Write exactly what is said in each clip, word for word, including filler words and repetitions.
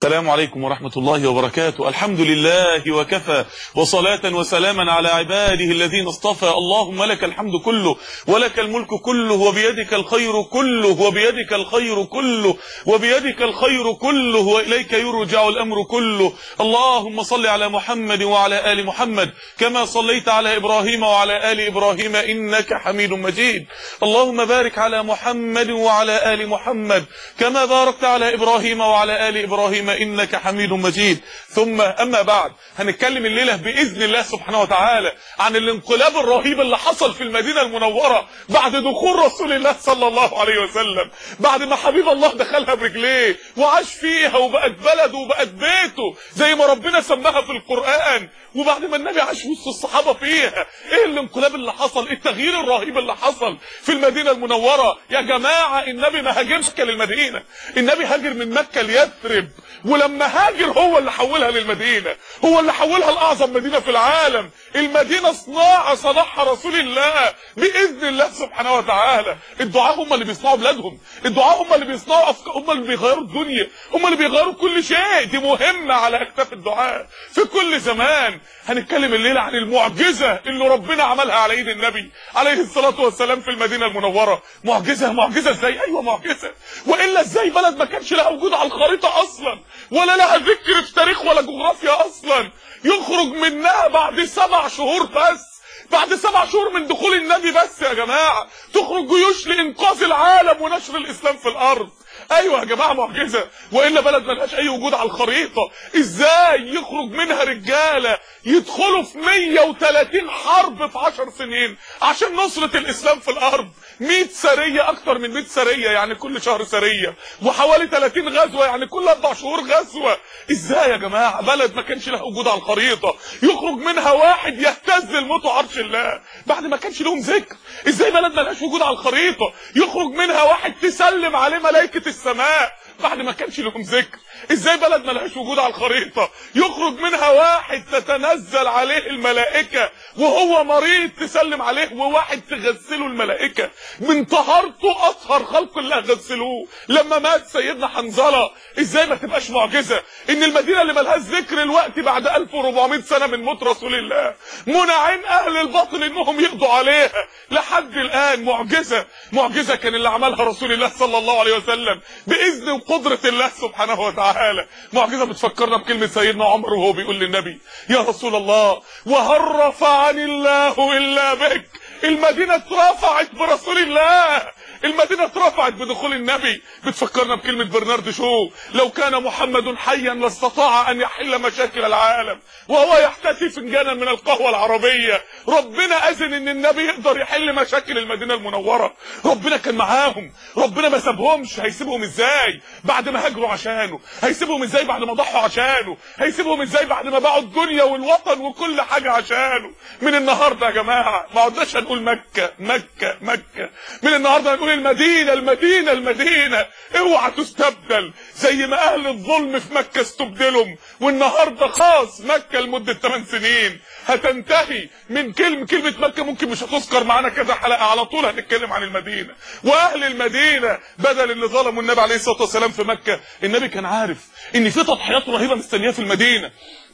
السلام عليكم ورحمة الله وبركاته. الحمد لله وكفى، وصلاة وسلاما على عباده الذين اصطفى. اللهم لك الحمد كله، ولك الملك كله، وبيدك الخير كله، وبيدك الخير كله، وبيدك الخير كله، وإليك يرجع الأمر كله. اللهم صل على محمد وعلى آل محمد كما صليت على إبراهيم وعلى آل إبراهيم إنك حميد مجيد. اللهم بارك على محمد وعلى آل محمد كما باركت على إبراهيم وعلى آل إبراهيم إنك حميد مجيد. ثم أما بعد، هنتكلم الليلة بإذن الله سبحانه وتعالى عن الانقلاب الرهيب اللي حصل في المدينة المنورة بعد دخول رسول الله صلى الله عليه وسلم، بعد ما حبيب الله دخلها برجليه وعاش فيها وبقت بلده وبقت بيته زي ما ربنا سماها في القرآن، وبعد ما النبي عاش وسط الصحابة فيها. ايه الانقلاب اللي حصل، التغيير الرهيب اللي حصل في المدينة المنورة؟ يا جماعة النبي ما هاجرش للمدينة، النبي هاجر من مكة ليثرب، ولما هاجر هو اللي حولها للمدينة، هو اللي حولها لأعظم مدينة في العالم. المدينة صناعة صنعها رسول الله بإذن الله سبحانه وتعالى. الدعاء هم اللي بيصنعوا بلادهم، الدعاء هم اللي بيصنعوا أفكار، هم اللي بيغيروا الدنيا، هم اللي بيغيروا كل شيء. دي مهمة على أكتاف الدعاء في كل زمان. هنتكلم الليلة عن المعجزة اللي ربنا عملها على ايد النبي عليه الصلاة والسلام في المدينة المنورة. معجزة معجزة ازاي؟ ايوه معجزة، وإلا ازاي بلد ما كانش لها وجود على الخريطة اصلا، ولا لها ذكر في تاريخ ولا جغرافيا اصلا، يخرج منها بعد سبع شهور بس، بعد سبع شهور من دخول النبي بس يا جماعة، تخرج جيوش لإنقاذ العالم ونشر الإسلام في الأرض. ايوه يا جماعه معجزه، والا بلد ملهاش اي وجود على الخريطه. ازاي يخرج منها رجاله يدخلوا في مية وتلاتين حرب في عشر سنين عشان نصره الاسلام في الارض؟ مية سريه، اكتر من مية سريه يعني كل شهر سريه، وحوالي تلاتين غزوه يعني كل اربع شهور غزوه. ازاي يا جماعه بلد ما كانش لها وجود على الخريطه يخرج منها واحد يهتز الموت عرش الله بعد ما كانش لهم ذكر؟ ازاي بلد ملهاش وجود على الخريطه يخرج منها واحد تسلم عليه ملائكه السماء بعد ما كانش لهم ذكر؟ ازاي بلد ملهاش وجود على الخريطة يخرج منها واحد تتنزل عليه الملائكة وهو مريض تسلم عليه، وواحد تغسله الملائكة من طهارته اطهر خلق الله غسلوه لما مات سيدنا حنظلة؟ ازاي ما تبقاش معجزة ان المدينة اللي ملهاش ذكر الوقت بعد ألف وأربعمائة سنة من موت رسول الله منعين اهل الباطل انهم يقضوا عليها لحد الان؟ معجزة معجزة كان اللي عملها رسول الله صلى الله عليه وسلم بإذن وقدرة الله سبحانه وتعالى. معجزة بتفكرنا بكلمة سيدنا عمر وهو بيقول للنبي: يا رسول الله وهل رفعني الله إلا بك؟ المدينة اترفعت برسول الله، المدينة اترفعت بدخول النبي. بتفكرنا بكلمة برنارد شو: لو كان محمد حيا لاستطاع ان يحل مشاكل العالم وهو يحتسي فنجانا من القهوة العربية. ربنا اذن ان النبي يقدر يحل مشاكل المدينة المنورة، ربنا كان معاهم، ربنا ما سابهمش. هيسيبهم ازاي بعد ما هاجروا عشانه؟ هيسيبهم ازاي بعد ما ضحوا عشانه؟ هيسيبهم ازاي بعد ما باعوا الدنيا والوطن وكل حاجة عشانه؟ من النهاردة يا جماعة ما عدناش هنقول مكة مكة مكة، من النهاردة هنقول المدينة المدينة المدينة. اوعى تستبدل زي ما اهل الظلم في مكة استبدلهم، والنهاردة خاص مكة لمدة ثمان سنين هتنتهي من كلمة كلمة مكة ممكن مش هتذكر معانا كذا حلقة، على طول هنتكلم عن المدينة واهل المدينة. بدل اللي ظلموا النبي عليه الصلاة والسلام في مكة، النبي كان عارف ان في تضحيات رهيبة مستنياه في المدينة،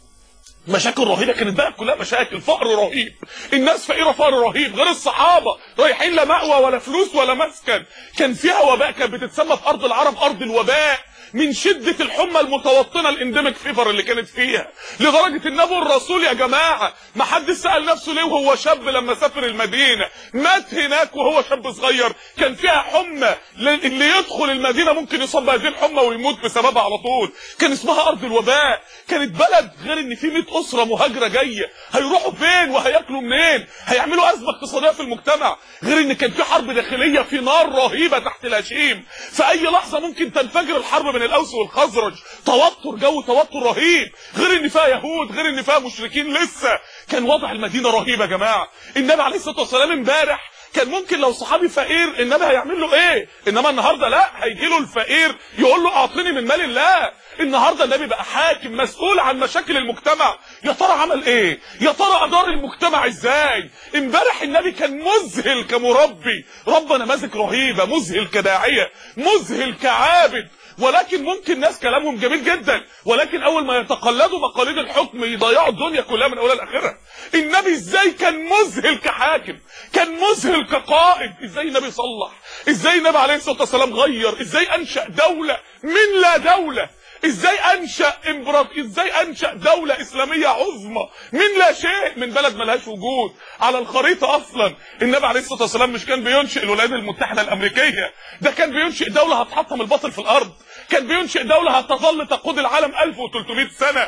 مشاكل رهيبه كانت بقى كلها مشاكل، فقر رهيب، الناس فقيره فقر رهيب، غير الصحابه رايحين لا مأوى ولا فلوس ولا مسكن. كان فيها وباء، كانت بتتسمى في ارض العرب ارض الوباء من شدة الحمى المتوطنة الانديميك فيفر اللي كانت فيها، لدرجة النبي الرسول يا جماعة ما حد سأل نفسه ليه وهو شاب لما سافر المدينة مات هناك وهو شاب صغير كان فيها حمى اللي يدخل المدينة ممكن يصاب بهذه الحمى ويموت بسببها على طول. كان اسمها ارض الوباء، كانت بلد غير ان في مئة اسرة مهاجرة جاية، هيروحوا فين وهياكلوا منين؟ هيعملوا ازمة اقتصادية في المجتمع، غير ان كان في حرب داخلية، في نار رهيبة تحت الهشيم، في اي لحظة ممكن تنفجر الحرب بين الاوس والخزرج، توتر، جو توتر رهيب، غير ان فيها يهود، غير ان فيها مشركين لسه. كان وضع المدينة رهيب يا جماعة. النبي عليه الصلاة والسلام امبارح كان ممكن لو صحابي فقير النبي هيعمل له ايه؟ انما النهارده لا، هيجي له الفقير يقول له اعطني من مال الله. النهارده النبي بقى حاكم مسؤول عن مشاكل المجتمع. يا ترى عمل ايه؟ يا ترى ادار المجتمع ازاي؟ امبارح النبي كان مذهل كمربي، ربى نماذج رهيبه، مذهل كداعيه، مذهل كعابد، ولكن ممكن ناس كلامهم جميل جدا، ولكن اول ما يتقلدوا مقاليد الحكم يضيعوا الدنيا كلها من اولها لاخرها. النبي ازاي كان مذهل كحاكم، كان مذهل كقائد، ازاي النبي صلح، ازاي النبي عليه الصلاه والسلام غير، ازاي انشا دوله من لا دوله، ازاي انشا امبراط ازاي انشا دوله اسلاميه عظمى من لا شيء، من بلد ملهاش وجود على الخريطه اصلا. النبي عليه الصلاه والسلام مش كان بينشئ الولايات المتحده الامريكيه، ده كان بينشئ دوله هتحطم الباطل في الارض، كان بينشئ دوله هتظل تقود العالم ألف وثلاثمائة سنه.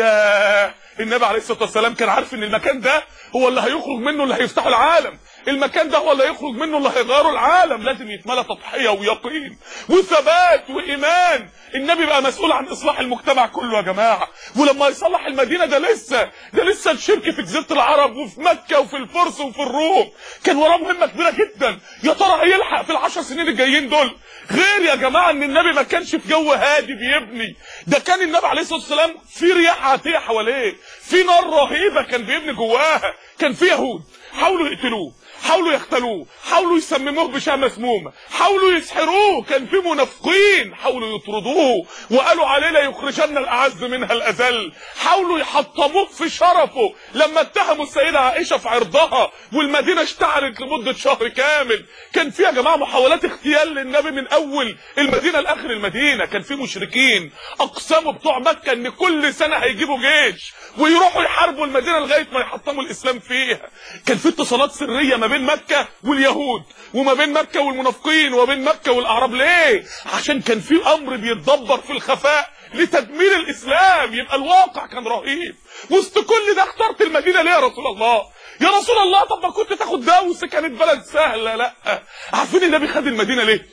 يا النبي عليه الصلاه والسلام كان عارف ان المكان ده هو اللي هيخرج منه اللي هيفتحوا العالم، المكان ده هو اللي هيخرج منه اللي هيغيروا العالم، لازم يتملى تضحيه ويقين وثبات وايمان. النبي بقى مسؤول عن اصلاح المجتمع كله يا جماعه، ولما يصلح المدينه ده لسه ده لسه الشرك في جزيره العرب وفي مكه وفي الفرس وفي الروم كان وراه مهمه كبيره جدا. يا ترى هيلحق في العشر سنين الجايين دول؟ غير يا جماعه ان النبي ما كانش في جو هادي بيبني، ده كان النبي عليه الصلاه والسلام في رياح عاتيه حواليه، في نار رهيبه كان بيبني جواها. كان في يهود حاولوا يقتلوه، حاولوا يقتلوه، حاولوا يسمموه بشاه مسمومه، حاولوا يسحروه، كان في منافقين حاولوا يطردوه وقالوا عليه لا يخرجن الاعز منها الاذل، حاولوا يحطموه في شرفه لما اتهموا السيده عائشه في عرضها والمدينه اشتعلت لمده شهر كامل. كان في يا جماعه محاولات اغتيال للنبي من اول المدينه لاخر المدينه، كان في مشركين اقسموا بتوع مكه ان كل سنه هيجيبوا جيش ويروحوا يحاربوا المدينه لغايه ما يحطموا الاسلام فيها. كان في اتصالات سريه ما بين مكه واليهود وما بين مكه والمنافقين وما بين مكه والاعراب. ليه؟ عشان كان في امر بيتدبر في الخفاء لتدمير الاسلام. يبقى الواقع كان رهيب. وسط كل ده اخترت المدينه ليه يا رسول الله؟ يا رسول الله طب ما كنت تاخد دوس، كانت بلد سهله. لا، عارفين النبي خد المدينه ليه؟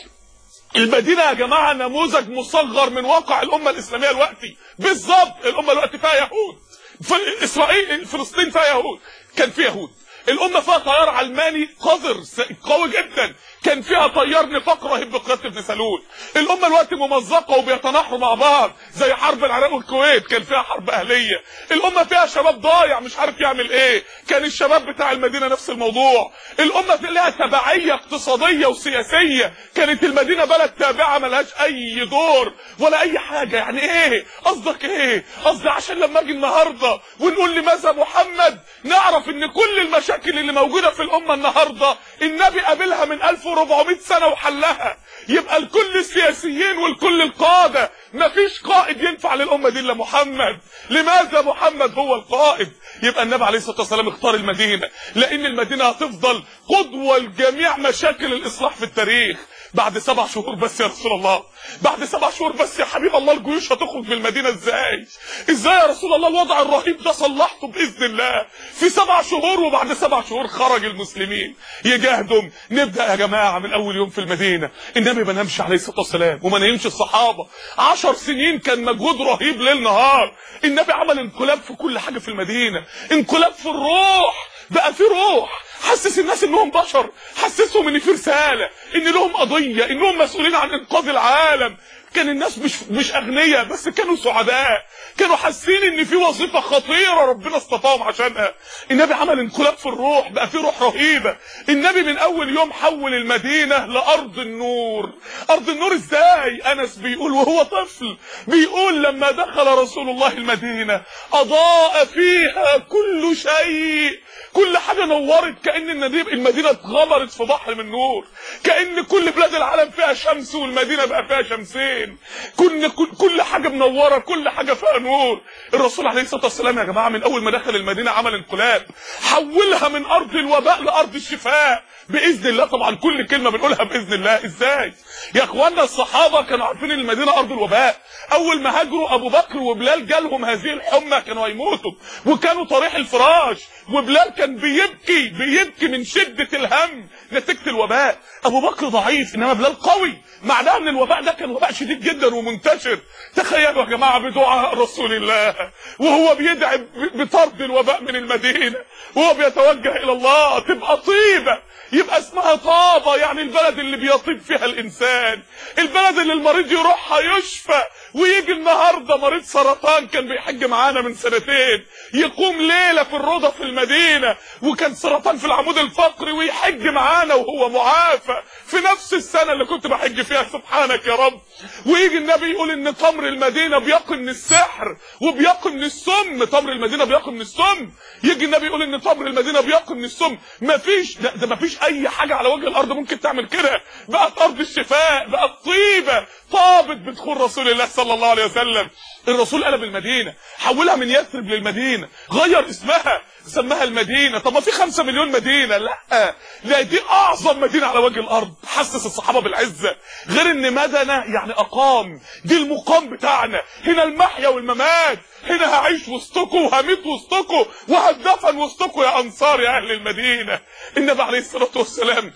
المدينه يا جماعه نموذج مصغر من واقع الامه الاسلاميه دلوقتي بالظبط. الامه دلوقتي فيها يهود، في اسرائيل فلسطين فيها يهود، كان فيها يهود. الامه فيها طيار علماني قذر قوي جدا، كان فيها طيار نفاق رهيب بقياده ابن سلول. الامه دلوقتي ممزقه وبيتناحروا مع بعض زي حرب العراق والكويت، كان فيها حرب اهليه. الامه فيها شباب ضايع مش عارف يعمل ايه، كان الشباب بتاع المدينه نفس الموضوع. الامه لها تبعيه اقتصاديه وسياسيه، كانت المدينه بلد تابعه ملهاش اي دور ولا اي حاجه. يعني ايه قصدك ايه؟ قصدي عشان لما اجي النهارده ونقول لماذا محمد نعرف ان كل المشاكل اللي موجوده في الامه النهارده النبي قابلها من ألف وأربعمائة سنه وحلها. يبقى الكل السياسيين والكل القاده، مفيش قائد ينفع للامه دي الا محمد. لماذا محمد هو القائد؟ يبقى النبي عليه الصلاه والسلام اختار المدينه لان المدينه هتفضل قدوه لجميع مشاكل الاصلاح في التاريخ. بعد سبع شهور بس يا رسول الله، بعد سبع شهور بس يا حبيب الله، الجيوش هتخرج من المدينه ازاي؟ ازاي يا رسول الله الوضع الرهيب ده صلحته باذن الله في سبع شهور؟ وبعد سبع شهور خرج المسلمين يجاهدوا. نبدا يا جماعه من اول يوم في المدينه. النبي ما نامش عليه الصلاه والسلام وما نامش الصحابه، عشر سنين كان مجهود رهيب ليل نهار. النبي عمل انقلاب في كل حاجه في المدينه، انقلاب في الروح، بقى في روح، حسس الناس انهم بشر، حسسهم ان في رساله، ان لهم قضيه، انهم مسؤولين عن انقاذ العالم. كان الناس مش مش اغنياء بس كانوا سعداء، كانوا حاسين ان في وظيفه خطيره ربنا اصطفاهم عشانها. النبي عمل انقلاب في الروح، بقى في روح رهيبه. النبي من اول يوم حول المدينه لارض النور. ارض النور ازاي؟ انس بيقول وهو طفل، بيقول لما دخل رسول الله المدينه اضاء فيها كل شيء، كل حاجه نورت، كأن المدينه اتغمرت في بحر من نور، كأن كل بلاد العالم فيها شمس والمدينه بقى فيها شمسين. كل كل حاجه منوره، كل حاجه فيها نور. الرسول عليه الصلاه والسلام يا جماعه من اول ما دخل المدينه عمل انقلاب، حولها من ارض الوباء لارض الشفاء باذن الله. طبعا كل كلمه بنقولها باذن الله. ازاي يا اخوانا؟ الصحابه كانوا عارفين ان المدينه ارض الوباء. اول ما هاجروا ابو بكر وبلال جالهم هذه الحمى كانوا هيموتوا وكانوا طريح الفراش، وبلال كان بيبكي بيبكي من شده الهم نتيجه الوباء. ابو بكر ضعيف انما بلال قوي، معناه ان الوباء ده كان وباء شديد جدا ومنتشر. تخيلوا يا جماعه بدعاء رسول الله وهو بيدعي بطرد الوباء من المدينه وهو بيتوجه الى الله، تبقى طيبه، يبقى اسمها طابه، يعني البلد اللي بيطيب فيها الانسان، البلد اللي المريض يروحها يشفى ويجي النهارده مريض سرطان كان بيحج معانا من سنتين يقوم ليله في الروضه في المدينه وكان سرطان في العمود الفقري ويحج معانا وهو معافى في نفس السنه اللي كنت بحج فيها. سبحانك يا رب. ويجي النبي يقول ان تمر المدينه بيقي من السحر وبيقي من السم. تمر المدينه بيقي من السم. يجي النبي يقول ان تمر المدينه بيقي من السم. مفيش ده, ده مفيش اي حاجه على وجه الارض ممكن تعمل كده. بقت ارض الشفاء، بقت طيبه طابت بدخول رسول الله صلى الله عليه وسلم. الرسول قلب المدينه، حولها من يثرب للمدينه، غير اسمها سماها المدينه. طب ما في خمسة مليون مدينه. لا، لا دي اعظم مدينه على وجه الارض. حسس الصحابه بالعزه. غير ان مدنه يعني اقام، دي المقام بتاعنا، هنا المحيا والممات، هنا هعيش وسطكم وهميت وسطكم وهدفن وسطكم يا انصار يا اهل المدينه. النبي عليه الصلاه والسلام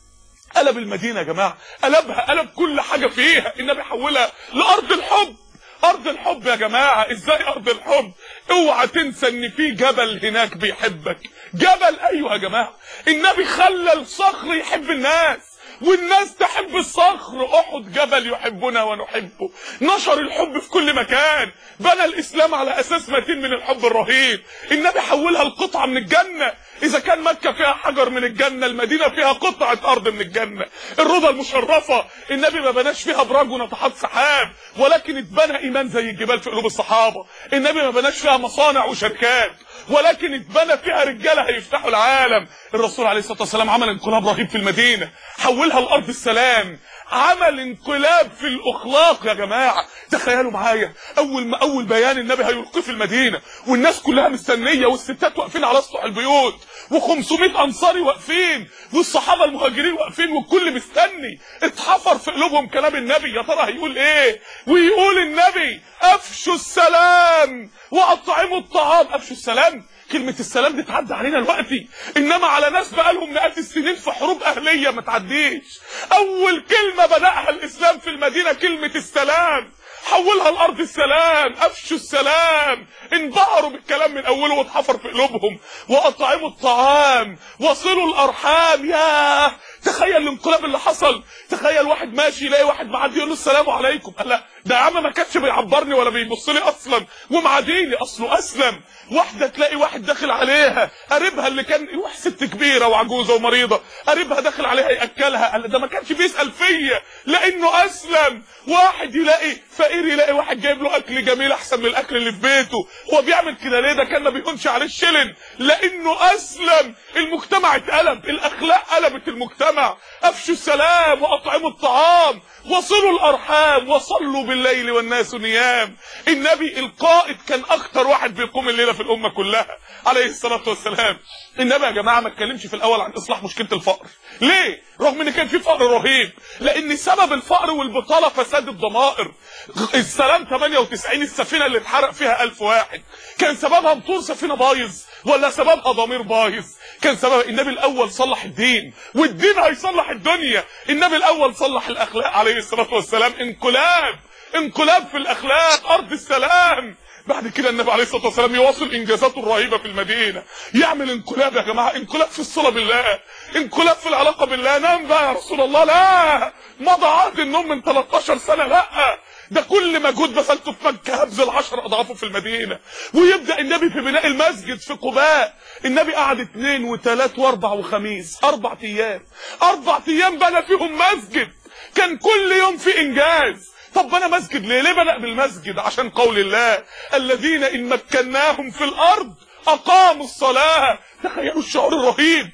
قلب المدينه يا جماعه، قلبها، قلب كل حاجه فيها. النبي حولها لارض الحب. ارض الحب يا جماعه. ازاي ارض الحب؟ اوعى تنسى ان في جبل هناك بيحبك. جبل، ايوه يا جماعه. النبي خلى الصخر يحب الناس والناس تحب الصخر. احد جبل يحبنا ونحبه. نشر الحب في كل مكان. بنى الاسلام على اساس متين من الحب الرهيب. النبي حولها لقطعه من الجنه. اذا كان مكه فيها حجر من الجنه، المدينه فيها قطعه ارض من الجنه. الروضه المشرفه النبي ما بناش فيها ابراج وناطحات سحاب، ولكن اتبنى ايمان زي الجبال في قلوب الصحابه. النبي ما بناش فيها مصانع وشركات، ولكن اتبنى فيها رجاله هيفتحوا العالم. الرسول عليه الصلاه والسلام عمل انقلاب رهيب في المدينه، حولها لارض السلام، عمل انقلاب في الاخلاق يا جماعه. تخيلوا معايا اول ما اول بيان النبي هيلقيه في المدينه والناس كلها مستنيه والستات واقفين على سطح البيوت وخمسمائة انصاري واقفين والصحابه المهاجرين واقفين والكل مستني. اتحفر في قلوبهم كلام النبي. يا ترى هيقول ايه؟ ويقول النبي افشوا السلام واطعموا الطعام. افشوا السلام، كلمة السلام دي تعدي علينا دلوقتي، انما على ناس بقالهم مئات السنين في حروب اهلية ما تعديش. اول كلمة بدأها الاسلام في المدينة كلمة السلام، حولها الارض السلام. افشوا السلام. انبهروا بالكلام من اوله واتحفر في قلوبهم. واطعموا الطعام وصلوا الارحام. ياه، تخيل الانقلاب اللي حصل. تخيل واحد ماشي يلاقي واحد معدي يقول له السلام عليكم. قال لا، ده يا عم ما كانش بيعبرني ولا بيبص لي اصلا ومعاديني، اصله اسلم. واحده تلاقي واحد داخل عليها قريبها اللي كان واحد ست كبيره وعجوزه ومريضه، قريبها داخل عليها ياكلها. قال ده ما كانش بيسال فيا لانه اسلم. واحد يلاقي فقير يلاقي واحد جايب له اكل جميل احسن من الاكل اللي في بيته. هو بيعمل كده ليه؟ ده كان ما بيهونش عليه الشلن لانه اسلم. المجتمع اتقلب، الاخلاق قلبت المجتمع. افشوا السلام واطعموا الطعام وصلوا الارحام وصلوا بالليل والناس نيام. النبي القائد كان اكتر واحد بيقوم الليله في الامه كلها عليه الصلاه والسلام. النبي يا جماعه ما اتكلمش في الاول عن اصلاح مشكله الفقر. ليه؟ رغم ان كان في فقر رهيب، لان سبب الفقر والبطاله فساد الضمائر. السلام ثمانية وتسعين السفينه اللي اتحرق فيها ألف واحد، كان سببها موتور سفينه بايظ ولا سببها ضمير بايظ؟ كان سبب النبي الاول صلح الدين، والدين هيصلح الدنيا. النبي الاول صلح الاخلاق عليه الصلاه والسلام. انقلاب، انقلاب في الاخلاق، ارض السلام. بعد كده النبي عليه الصلاه والسلام يواصل انجازاته الرهيبه في المدينه، يعمل انقلاب يا جماعه، انقلاب في الصلاه بالله، انقلاب في العلاقه بالله. نام بقى يا رسول الله. لا، مضى عهد النوم من تلتاشر سنه. لا، ده كل مجهود بذلته في مكه هبذل عشر اضعافه في المدينه. ويبدا النبي في بناء المسجد في قباء. النبي قعد اثنين وثلاث واربع وخميس، اربع ايام، اربع ايام بنى فيهم مسجد. كان كل يوم في انجاز. طب بنى مسجد ليه؟ ليه بنى بالمسجد؟ عشان قول الله الذين ان مكناهم في الارض اقاموا الصلاه. تخيلوا الشعور الرهيب.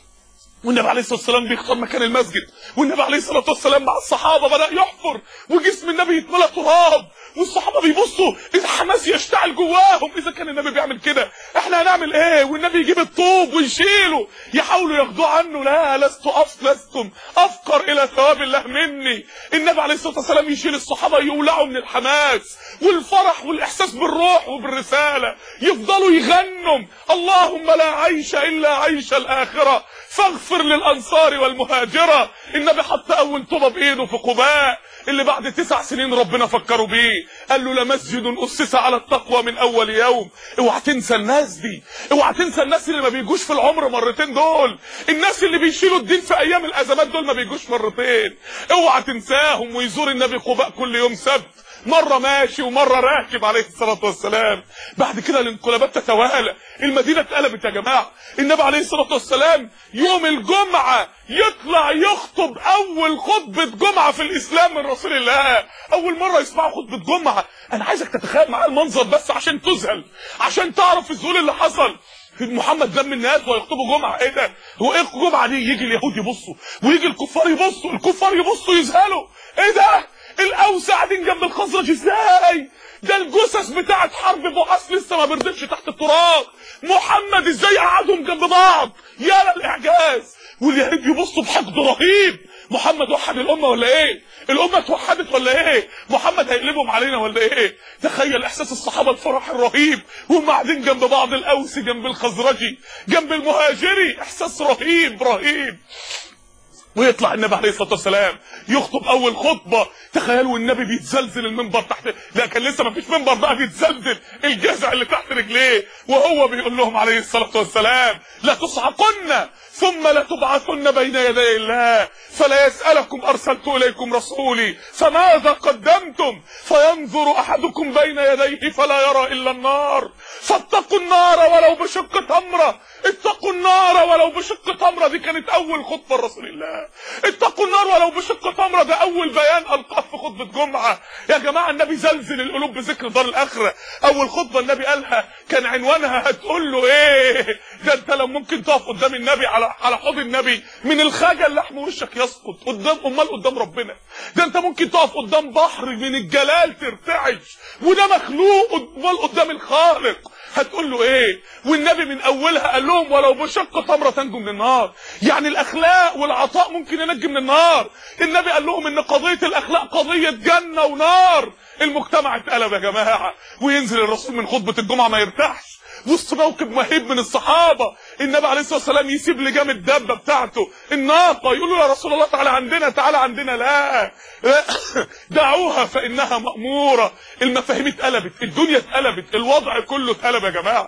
والنبي عليه الصلاه والسلام بيختار مكان المسجد، والنبي عليه الصلاه والسلام مع الصحابه بدا يحفر وجسم النبي يتملى تراب، والصحابه بيبصوا الحماس يشتعل جواهم. اذا كان النبي بيعمل كده احنا هنعمل ايه؟ والنبي يجيب الطوب ويشيله، يحاولوا ياخدوه عنه. لا، لست أف لستم افقر الى ثواب الله مني. النبي عليه الصلاه والسلام يشيل الصحابه يولعوا من الحماس والفرح والاحساس بالروح وبالرساله، يفضلوا يغنوا اللهم لا عيش الا عيش الاخره فاغفر للانصار والمهاجره. النبي حط اول طوبه بايده في قباء اللي بعد تسع سنين ربنا فكروا بيه. قال له لمسجد اسس على التقوى من اول يوم. اوعى تنسى الناس دي، اوعى تنسى الناس اللي ما بيجوش في العمر مرتين دول. دول الناس اللي بيشيلوا الدين في ايام الازمات دول ما بيجوش مرتين. اوعى تنساهم. ويزور النبي قباء كل يوم سبت، مرة ماشي ومرة راكب عليه الصلاة والسلام. بعد كده الانقلابات تتوالى، المدينة اتقلبت يا جماعة. النبي عليه الصلاة والسلام يوم الجمعة يطلع يخطب أول خطبة جمعة في الإسلام من رسول الله. أول مرة يسمعوا خطبة جمعة. أنا عايزك تتخيل معايا المنظر بس عشان تذهل، عشان تعرف الذهول اللي حصل. محمد لم الناس ويخطبوا جمعة. ايه ده؟ هو ايه الجمعة دي؟ يجي اليهود يبصوا ويجي الكفار يبصوا، الكفار يبصوا يذهلوا. ايه ده؟ الاوس قاعدين جنب الخزرج ازاي؟ ده الجثث بتاعت حرب بعث لسه ما بردتش تحت التراب. محمد ازاي قعدهم جنب بعض؟ يا للاعجاز. واليهود يبصوا بحقد رهيب. محمد وحد الامه ولا ايه؟ الامه اتوحدت ولا ايه؟ محمد هيقلبهم علينا ولا ايه؟ تخيل احساس الصحابه، الفرح الرهيب وهم قاعدين جنب بعض، الاوسي جنب الخزرجي جنب المهاجري، احساس رهيب رهيب. ويطلع النبي عليه الصلاه والسلام يخطب اول خطبه. تخيلوا النبي بيتزلزل المنبر تحت، لا كان لسه ما فيش منبر بقى، بيتزلزل الجذع اللي تحت رجليه، وهو بيقول لهم عليه الصلاه والسلام: لا تصعقن ثم لتبعثن بين يدي الله فلا يسألكم أرسلت إليكم رسولي فماذا قدمتم فينظر أحدكم بين يديه فلا يرى إلا النار فاتقوا النار ولو بشق تمرة. اتقوا النار ولو بشق تمرة، دي كانت أول خطبة لرسول الله. اتقوا النار ولو بشق تمرة، ده أول بيان ألقاه في خطبة جمعة. يا جماعة النبي زلزل القلوب بذكر دار الآخرة. أول خطبة النبي قالها كان عنوانها هتقول له إيه؟ ده أنت لو ممكن تقف قدام النبي على على حوض النبي من الخجل لحم وشك يسقط قدام، امال قدام ربنا. ده انت ممكن تقف قدام بحر من الجلال ترتعش، وده مخلوق، امال قدام الخالق هتقول له ايه؟ والنبي من اولها قال لهم ولو بشق تمره تنجو من النار. يعني الاخلاق والعطاء ممكن ينجي من النار. النبي قال لهم ان قضيه الاخلاق قضيه جنه ونار. المجتمع اتقلب يا جماعه. وينزل الرسول من خطبه الجمعه ما يرتاحش وسط موكب مهيب من الصحابه. النبي عليه الصلاه والسلام يسيب لجام الدبه بتاعته الناقه، يقول له يا رسول الله تعالى عندنا تعالى عندنا. لا, لا. دعوها فانها ماموره. المفاهيم اتقلبت، الدنيا اتقلبت، الوضع كله اتقلب يا جماعه.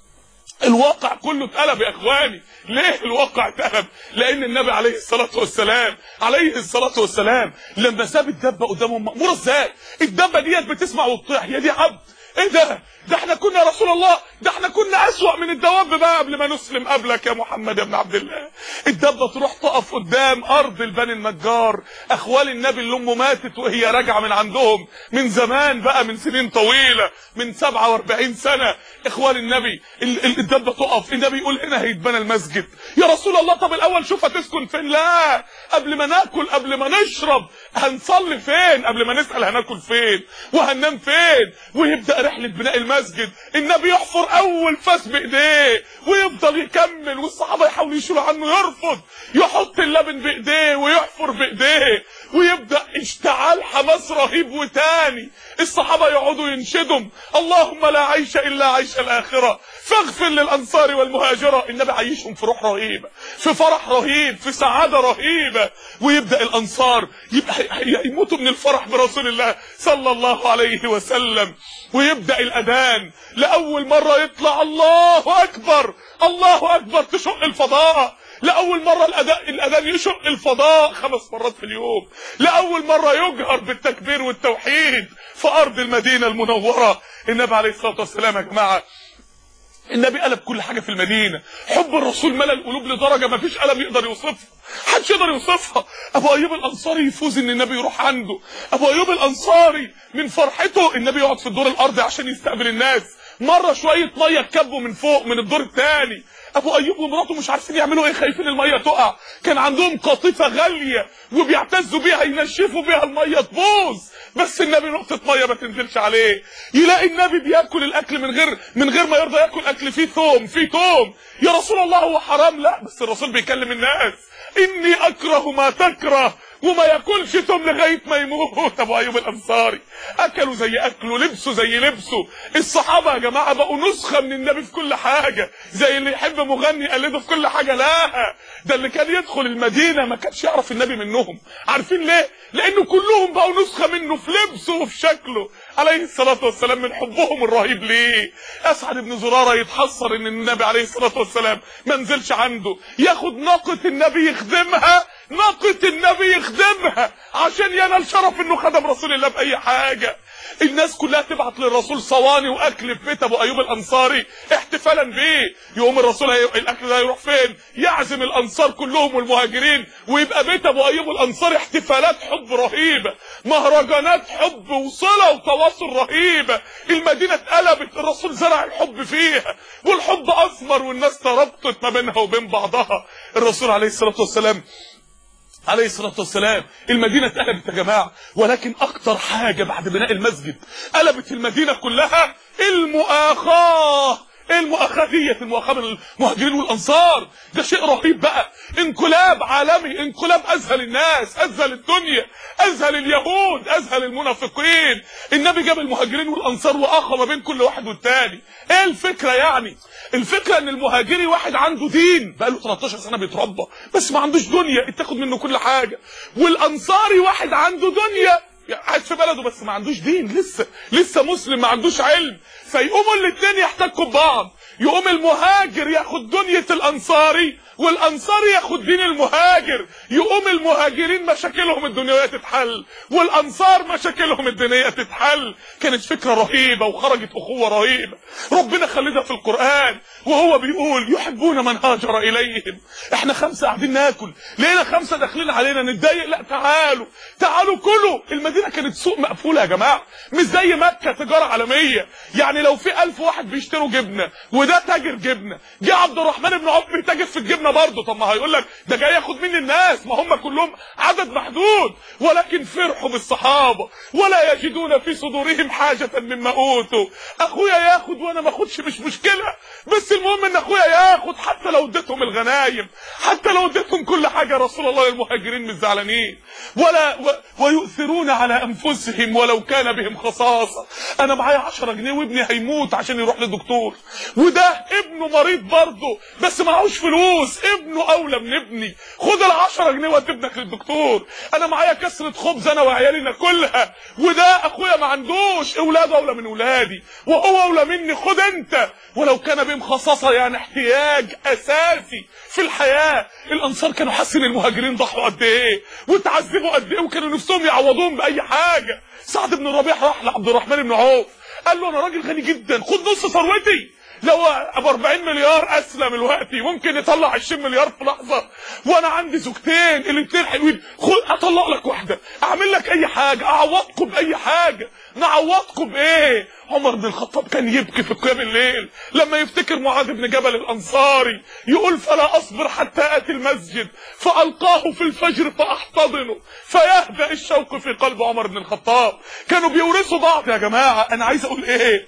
الواقع كله اتقلب يا اخواني. ليه الواقع اتقلب؟ لان النبي عليه الصلاه والسلام عليه الصلاه والسلام لما ساب الدبه قدامهم ماموره ازاي؟ الدبه ديت بتسمع وتطيع، هي دي عبد. ايه ده؟ ده احنا كنا يا رسول الله، ده احنا كنا اسوأ من الدواب بقى قبل ما نسلم قبلك يا محمد يا ابن عبد الله. الدبه تروح تقف قدام ارض البني النجار، اخوال النبي اللي امه ماتت وهي راجعه من عندهم من زمان بقى، من سنين طويله، من سبعة واربعين سنه. اخوال النبي الدبه تقف، النبي يقول هنا هيتبنى المسجد. يا رسول الله طب الاول شوف هتسكن فين؟ لا، قبل ما ناكل قبل ما نشرب هنصلي فين؟ قبل ما نسال هناكل فين وهننام فين؟ ويبدا رحله بناء المسجد. النبي يحفر اول فاس بايديه ويفضل يكمل، والصحابه يحاولوا يشيلوا عنه يرفض، يحط اللبن بايديه ويحفر بايديه، ويبدا اشتعال حماس رهيب. وتاني الصحابه يقعدوا ينشدوا اللهم لا عيش الا عيش الاخره فاغفر للانصار والمهاجره. النبي عايشهم في روح رهيبه، في فرح رهيب، في سعاده رهيبه. ويبدا الانصار يبقى يموتوا من الفرح برسول الله صلى الله عليه وسلم. ويبدا الاذان لاول مره يطلع الله اكبر الله اكبر تشق الفضاء. لأول مرة الأذان الأذان يشق الفضاء خمس مرات في اليوم. لأول مرة يجهر بالتكبير والتوحيد في أرض المدينة المنورة. النبي عليه الصلاة والسلام يا جماعة النبي قلب كل حاجة في المدينة. حب الرسول ملأ القلوب لدرجة ما فيش قلم يقدر يوصفها، محدش يقدر يوصفها. أبو أيوب الأنصاري يفوز إن النبي يروح عنده. أبو أيوب الأنصاري من فرحته النبي يقعد في الدور الأرضي عشان يستقبل الناس. مرة شوية مية اتكبوا من فوق من الدور الثاني. ابو ايوب ومراته مش عارفين يعملوا ايه، خايفين الميه تقع. كان عندهم قاطفه غاليه وبيعتزوا بيها ينشفوا بيها الميه تبوظ، بس النبي نقطه ميه ما تنزلش عليه. يلاقي النبي بياكل الاكل من غير من غير ما يرضى ياكل اكل فيه ثوم فيه ثوم. يا رسول الله هو حرام؟ لا، بس الرسول بيكلم الناس اني اكره ما تكره، وما ياكلش ثوم لغايه ما يموت. ابو ايوب الانصاري اكلوا زي اكله، لبسوا زي لبسه. الصحابه يا جماعه بقوا نسخه من النبي في كل حاجه، زي اللي يحب مغني يقلده في كل حاجه. لا، ده اللي كان يدخل المدينه ما كانش يعرف النبي منهم. عارفين ليه؟ لانه كلهم بقوا نسخه منه في لبسه وفي شكله. عليه الصلاة والسلام من حبهم الرهيب ليه. اسعد بن زرارة يتحسر ان النبي عليه الصلاة والسلام ما نزلش عنده، ياخد ناقة النبي يخدمها، ناقة النبي يخدمها عشان ينال شرف انه خدم رسول الله باي حاجة. الناس كلها تبعت للرسول صواني واكل في بيت ابو ايوب الانصاري احتفالا بيه. يقوم الرسول هي... الاكل ده هيروح فين؟ يعزم الانصار كلهم والمهاجرين، ويبقى بيت ابو ايوب الانصاري احتفالات حب رهيبه، مهرجانات حب وصله وتواصل رهيبه. المدينه اتقلبت، الرسول زرع الحب فيها، والحب اثمر والناس ترابطت ما بينها وبين بعضها. الرسول عليه الصلاه والسلام عليه الصلاة والسلام المدينة اتقلبت يا جماعة، ولكن اكتر حاجة بعد بناء المسجد قلبت المدينة كلها المؤاخاة. ايه المؤاخاة ديت؟ المؤاخاة بين المهاجرين والانصار ده شيء رهيب بقى، انقلاب عالمي، انقلاب اذهل الناس، اذهل الدنيا، اذهل اليهود، اذهل المنافقين. النبي جاب المهاجرين والانصار واخى ما بين كل واحد والتاني. ايه الفكرة يعني؟ الفكرة ان المهاجري واحد عنده دين بقاله تلتاشر سنة بيتربى بس ما عندوش دنيا اتاخد منه كل حاجة، والانصاري واحد عنده دنيا قاعد في بلده بس ما عندوش دين، لسه لسه مسلم ما عندوش علم، فيقوموا الاثنين يحتكوا ببعض. يقوم المهاجر ياخد دنيا الانصاري والانصاري ياخد دين المهاجر، يقوم المهاجرين مشاكلهم الدنيويه تتحل والانصار مشاكلهم الدينيه تتحل. كانت فكره رهيبه وخرجت اخوه رهيبه. ربنا خلدها في القران وهو بيقول يحبون من هاجر اليهم. احنا خمسه قاعدين ناكل، لقينا خمسه داخلين علينا نتضايق، لا تعالوا تعالوا كلوا. المدينه كانت سوق مقفوله يا جماعه، مش زي مكه تجاره عالميه. يعني لو في ألف واحد بيشتروا جبنه وده تاجر جبنه، جه عبد الرحمن بن عوف بيتاجر في الجبنه برضه، طب ما هيقول لك ده جاي ياخد مني الناس، ما هم كلهم عدد محدود. ولكن فرحوا بالصحابه ولا يجدون في صدورهم حاجه مما اوتوا. اخويا ياخد وانا ما اخدش مش مشكله، بس المهم ان اخويا ياخد، حتى لو اديتهم الغنايم، حتى لو اديتهم كل حاجه. رسول الله المهاجرين مش زعلانين ولا و... ويؤثرون على انفسهم ولو كان بهم خصاصه. انا معايا عشرة جنيه وابني هيموت عشان يروح لدكتور، وده ابنه مريض برضه بس معهوش فلوس، ابنه اولى من ابني، خد العشرة جنيه وادي ابنك للدكتور. انا معايا كسرة خبز انا وعيالي ناكلها، وده اخويا ما عندوش، اولاده اولى من اولادي وهو اولى مني، خد انت. ولو كان بهم خصاصه يعني احتياج اساسي في الحياه. الانصار كانوا حاسين المهاجرين ضحوا قد ايه وتعذبوا قد ايه، وكانوا نفسهم يعوضوهم باي حاجه. سعد بن الربيع راح لعبد الرحمن بن عوف قال له انا راجل غني جدا، خد نص ثروتي، لو ابو أربعين مليار اسلم دلوقتي ممكن يطلع عشرين مليار في لحظه، وانا عندي زوجتين الاثنين حلوين، خد اطلق لك واحده، اعمل لك اي حاجه، اعوضكم باي حاجه. نعوضكم بايه؟ عمر بن الخطاب كان يبكي في قيام الليل لما يفتكر معاذ بن جبل الانصاري، يقول فلا اصبر حتى اتي المسجد فالقاه في الفجر فاحتضنه فيهدأ الشوق في قلب عمر بن الخطاب. كانوا بيورثوا بعض يا جماعه. انا عايز اقول ايه؟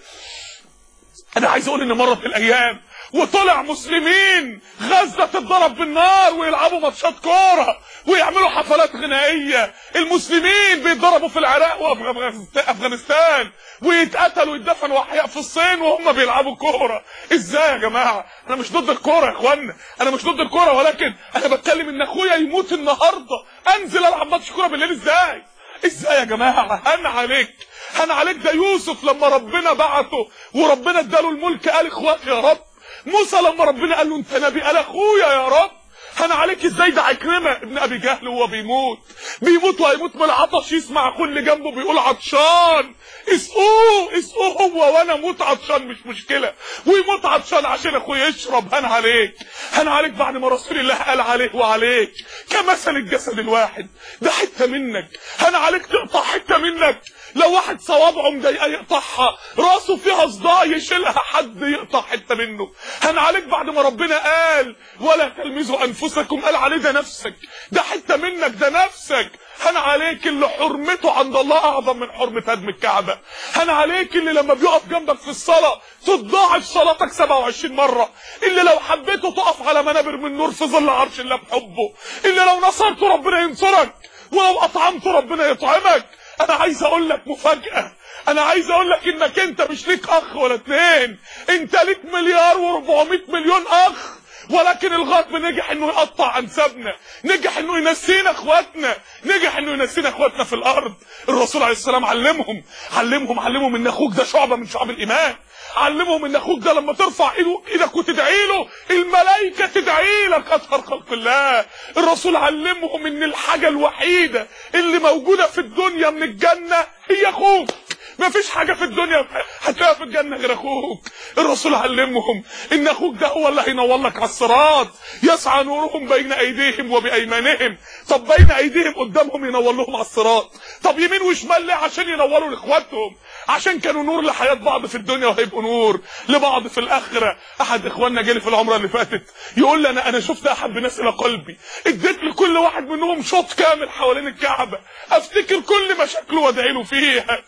انا عايز اقول ان مرت الايام وطلع مسلمين غزة تتضرب بالنار ويلعبوا ماتشات كوره ويعملوا حفلات غنائيه. المسلمين بيتضربوا في العراق وافغانستان ويتقتلوا ويدفنوا احياء في الصين وهم بيلعبوا كوره. ازاي يا جماعه؟ انا مش ضد الكوره يا اخوانا، انا مش ضد الكوره، ولكن انا بتكلم ان اخويا يموت النهارده انزل العب ماتش كوره بالليل. ازاي؟ ازاي يا جماعه؟ هن عليك هن عليك. ده يوسف لما ربنا بعته وربنا اداله الملك قال اخواتي يا رب. موسى لما ربنا قال له انت نبي قال اخويا يا رب. هن عليك ازاي؟ ده عكرمه ابن ابي جهل وهو بيموت بيموت وهيموت من العطش، يسمع اخوه اللي جنبه بيقول عطشان، اسقوه اسقوه هو وانا اموت عطشان مش مشكله، ويموت عطشان عشان اخوه يشرب. هن عليك هن عليك بعد ما رسول الله قال عليه وعليك كمثل الجسد الواحد، ده حته منك. هن عليك تقطع حته منك. لو واحد صوابعه مضايقه يقطعها، راسه فيها صداع يشيلها حد يقطع حته منه. هن عليك بعد ما ربنا قال ولا تلمزوا انفسكم قال عليه ده نفسك، ده حته منك، ده نفسك. هن عليك اللي حرمته عند الله اعظم من حرمه هدم الكعبه. هن عليك اللي لما بيقف جنبك في الصلاه تضاعف صلاتك سبعة وعشرين مره، اللي لو حبيته تقف على منابر من نور في ظل عرش الله بحبه، اللي لو نصرته ربنا ينصرك ولو اطعمته ربنا يطعمك. انا عايز اقول لك مفاجاه، انا عايز اقول لك انك انت مش ليك اخ ولا اتنين، انت ليك مليار واربعمية مليون اخ ولكن الغرب نجح انه يقطع انسابنا، نجح انه ينسينا اخواتنا، نجح انه ينسينا اخواتنا في الارض. الرسول عليه السلام علمهم علمهم علمهم ان اخوك ده شعبه من شعب الايمان، علمهم ان اخوك ده لما ترفع ايدك وتدعي له الملائكه تدعي لك اطهر خلق الله. الرسول علمهم ان الحاجه الوحيده اللي موجوده في الدنيا من الجنه هي اخوك، مفيش حاجه في الدنيا هتلاقيها في الجنه غير اخوك. الرسول علمهم ان اخوك ده هو اللي هينور لك على الصراط، يسعى نورهم بين ايديهم وبايمانهم. طب بين ايديهم قدامهم ينور لهم على الصراط، طب يمين وشمال ليه؟ عشان ينوروا لاخواتهم، عشان كانوا نور لحياه بعض في الدنيا وهيبقوا نور لبعض في الاخره. احد اخواننا جالي في العمره اللي فاتت يقول لي انا انا شفت احب الناس الى قلبي، اديت لكل واحد منهم شوط كامل حوالين الكعبه افتكر كل مشاكله وادعي له فيها.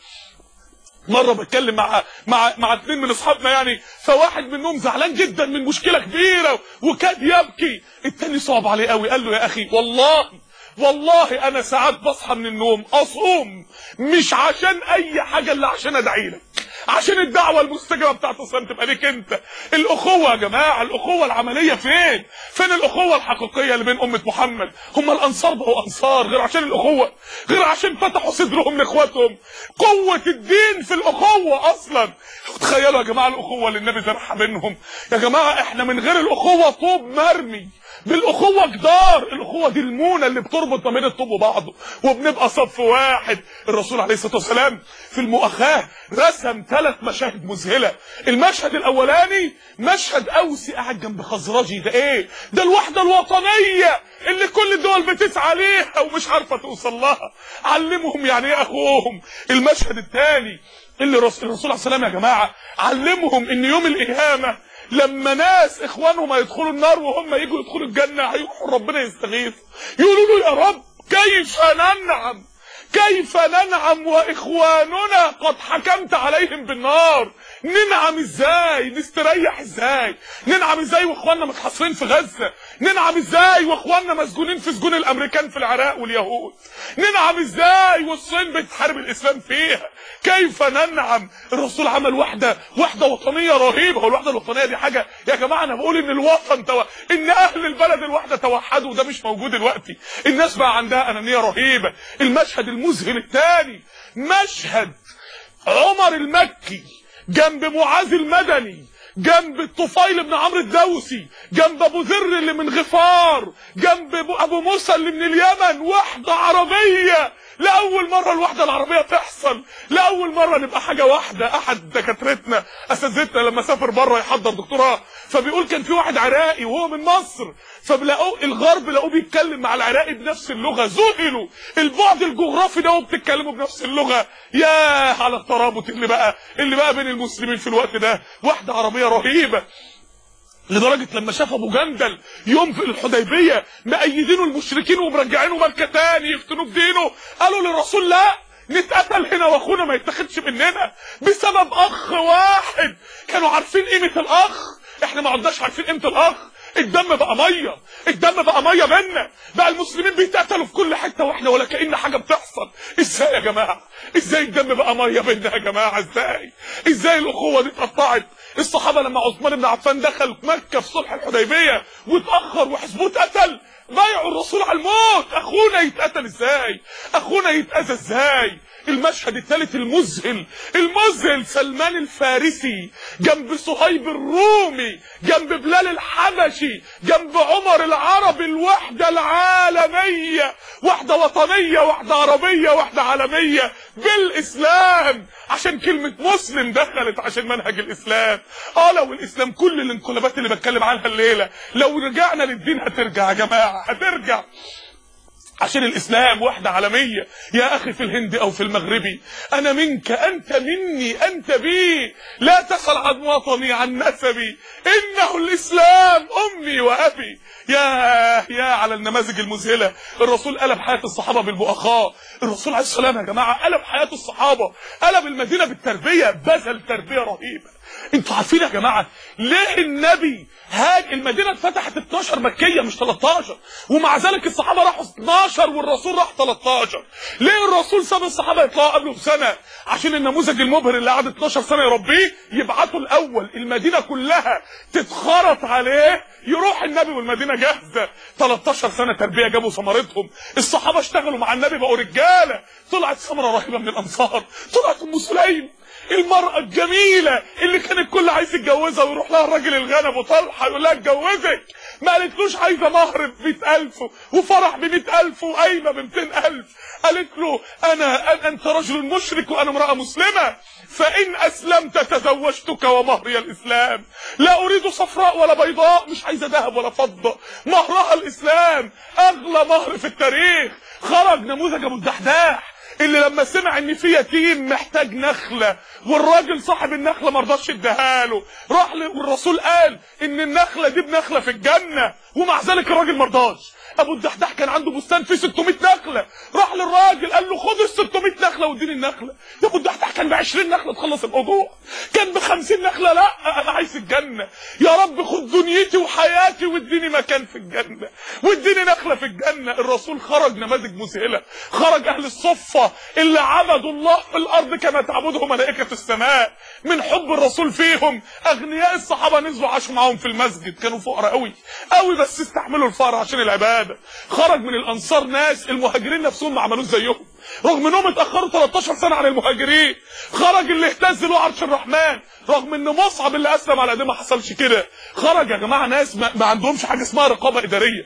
مره بتكلم مع مع مع اثنين من اصحابنا يعني، فواحد منهم زعلان جدا من مشكله كبيره وكاد يبكي، التاني صعب عليه قوي، قال له يا اخي والله والله انا ساعات بصحى من النوم اصوم مش عشان اي حاجه الا عشان ادعي لك، عشان الدعوه المستجابه بتاعت الصلاه تبقى ليك انت. الاخوه يا جماعه، الاخوه العمليه فين؟ فين الاخوه الحقيقيه اللي بين امه محمد؟ هم الانصار بقوا انصار غير عشان الاخوه، غير عشان فتحوا صدرهم لاخواتهم. قوه الدين في الاخوه اصلا. تخيلوا يا جماعه الاخوه اللي النبي زرعها بينهم. يا جماعه احنا من غير الاخوه طوب مرمي، بالاخوه جدار. الاخوه دي المونه اللي بتربط ما بين الطوب وبعضه وبنبقى صف واحد. الرسول عليه الصلاه والسلام في المؤاخاه رسم ثلاث مشاهد مذهله. المشهد الاولاني مشهد اوسي قاعد جنب خزرجي، ده ايه؟ ده الوحده الوطنيه اللي كل الدول بتسعى ليها ومش عارفه توصل لها. علمهم يعني ايه اخوهم. المشهد الثاني اللي الرسول عليه الصلاه والسلام يا جماعه علمهم ان يوم القيامه لما ناس اخوانهم هيدخلوا النار وهم يجوا يدخلوا الجنه هيروحوا ربنا يستغيث يقولوا له يا رب كيف ننعم كيف ننعم واخواننا قد حكمت عليهم بالنار. ننعم ازاي؟ نستريح ازاي؟ ننعم ازاي واخواننا متحاصرين في غزه؟ ننعم ازاي واخواننا مسجونين في سجون الامريكان في العراق واليهود؟ ننعم ازاي والصين بتحارب الاسلام فيها؟ كيف ننعم؟ الرسول عمل وحده وحده وطنيه رهيبه. والوحده الوطنيه دي حاجه يا جماعه، انا بقول ان الوطن تو... ان اهل البلد الوحده توحدوا وده مش موجود دلوقتي. الناس بقى عندها انانيه رهيبه. المشهد المذهل الثاني مشهد عمر المكي جنب معاذ المدني، جنب الطفيل بن عمرو الدوسي، جنب ابو ذر اللي من غفار، جنب ابو موسى اللي من اليمن. وحده عربيه، لاول مره الوحده العربيه تحصل، لاول مره نبقى حاجه واحده. احد دكاترتنا اساتذتنا لما سافر بره يحضر دكتوراه فبيقول كان في واحد عراقي وهو من مصر، فبلاقوه الغرب لقوه بيتكلم مع العراقي بنفس اللغه، ذهلوا البعد الجغرافي ده وبتتكلموا بنفس اللغه. يا على الترابط اللي بقى اللي بقى بين المسلمين في الوقت ده. وحده عربيه رهيبه لدرجه لما شاف ابو جندل يوم في الحديبيه مأيدينه المشركين ومرجعينه مكه تاني يفتنوا بدينه، قالوا للرسول لا نتقتل هنا واخونا ما يتاخدش مننا بسبب اخ واحد. كانوا عارفين قيمه الاخ، احنا ما عدناش عارفين قيمه الاخ. الدم بقى ميه، الدم بقى ميه بينا، بقى المسلمين بيتقتلوا في كل حته واحنا ولا كأن حاجه بتحصل. ازاي يا جماعه؟ ازاي الدم بقى ميه بينا يا جماعه؟ ازاي؟ ازاي الاخوه دي اتقطعت؟ الصحابه لما عثمان بن عفان دخل مكه في صلح الحديبيه واتاخر وحزبه اتقتل بايعوا الرسول على الموت. اخونا يتقتل ازاي؟ اخونا يتاذى ازاي؟ المشهد الثالث المذهل المذهل سلمان الفارسي جنب صهيب الرومي، جنب بلال الحبشي، جنب عمر العربي. الوحده العالميه، وحده وطنيه، وحده عربيه، وحده عالميه بالاسلام. عشان كلمه مسلم دخلت عشان منهج الاسلام. اه لو الاسلام كل الانقلابات اللي بتكلم عنها الليله لو رجعنا للدين هترجع يا جماعه، هترجع. عشان الاسلام وحده عالميه. يا اخي في الهند او في المغربي، انا منك انت مني انت بي، لا تسأل عن وطني عن نسبي، انه الاسلام امي وابي. يا يا على النماذج المذهله. الرسول قلب حياه الصحابه بالمؤاخاه. الرسول عليه السلام يا جماعه قلب حياه الصحابه، قلب المدينه بالتربيه، بذل تربيه رهيبه. انتوا عارفين يا جماعه ليه النبي هاج المدينه اتفتحت اتناشر مكيه مش تلتاشر، ومع ذلك الصحابه راحوا اتناشر والرسول راح تلتاشر؟ ليه الرسول ساب الصحابه يطلعوا قبله بسنه؟ عشان النموذج المبهر اللي قعد اتناشر سنه يربيه يبعته الاول المدينه كلها تتخرط عليه يروح النبي والمدينه جاهزه. تلتاشر سنه تربيه جابوا ثمرتهم، الصحابه اشتغلوا مع النبي بقوا رجاله. طلعت ثمره رهيبه من الانصار، طلعت ام سليم المرأة الجميلة اللي كان الكل عايز يتجوزها، ويروح لها الراجل الغنم وطلحة يقول لها اتجوزك، ما قالتلوش عايزة مهر بمئة ألف وفرح بمئة ألف وقايمة بمئتين ألف، قالت له أنا, أنا أنت رجل مشرك وأنا امرأة مسلمة، فإن أسلمت تزوجتك ومهري الإسلام، لا أريد صفراء ولا بيضاء، مش عايزة ذهب ولا فضة، مهرها الإسلام، أغلى مهر في التاريخ. خرج نموذج أبو الدحداح اللي لما سمع ان في يتيم محتاج نخله والراجل صاحب النخله ما رضاش يديها له، راح والرسول قال ان النخله دي بنخله في الجنه، ومع ذلك الراجل ما رضاش. ابو الدحداح كان عنده بستان فيه ستمائة نخله، راح للراجل قال له خد ال ستمائة نخله واديني النخله. يا ابو الدحداح كان ب عشرين نخله تخلص الموضوع، كان ب خمسين نخله، لا انا عايز الجنه يا رب، خد دنيتي وحياتي واديني مكان في الجنه واديني نخله في الجنه. الرسول خرج نماذج مذهله، خرج اهل الصفه اللي عبدوا الله في الارض كما تعبده ملائكه السماء من حب الرسول فيهم. اغنياء الصحابه نزلوا عاشوا معاهم في المسجد، كانوا فقراء قوي قوي بس استحملوا الفقر عشان العباده. خرج من الانصار ناس المهاجرين نفسهم ما عملوش زيهم، رغم انهم اتاخروا تلتاشر سنه عن المهاجرين. خرج اللي اهتز له عرش الرحمن، رغم ان مصعب اللي اسلم على ايديه ما حصلش كده. خرج يا جماعه ناس ما, ما عندهمش حاجه اسمها رقابه اداريه،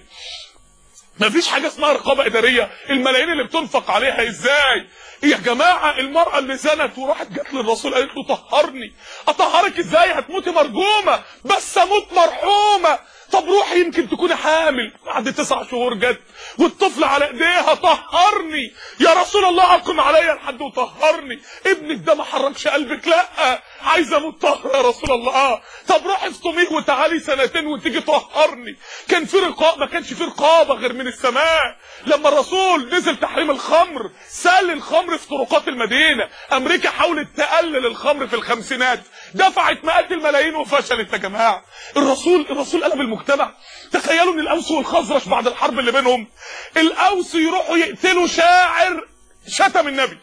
ما فيش حاجه اسمها رقابه اداريه. الملايين اللي بتنفق عليها ازاي يا جماعه؟ المراه اللي زنت وراحت جت للرسول قالت له طهرني. اطهرك ازاي؟ هتموتي مرجومه بس اموت مرحومه. طب روحي يمكن تكوني حامل، بعد تسع شهور جت والطفل على ايديها، طهرني يا رسول الله، عقم عليا لحد وطهرني. ابنك ده ما حركش قلبك؟ لا عايزه اموت طهر يا رسول الله. طب روحي افطميه وتعالي سنتين وتيجي طهرني. كان في رقابه، ما كانش في رقابه غير من السماء. لما الرسول نزل تحريم الخمر سال الخمر في طرقات المدينه. امريكا حاولت تقلل الخمر في الخمسينات، دفعت مئات الملايين وفشلت يا جماعه. الرسول الرسول قلب المجتمع. تخيلوا ان الاوس والخزرج بعد الحرب اللي بينهم، الاوس يروحوا يقتلوا شاعر شتم النبي،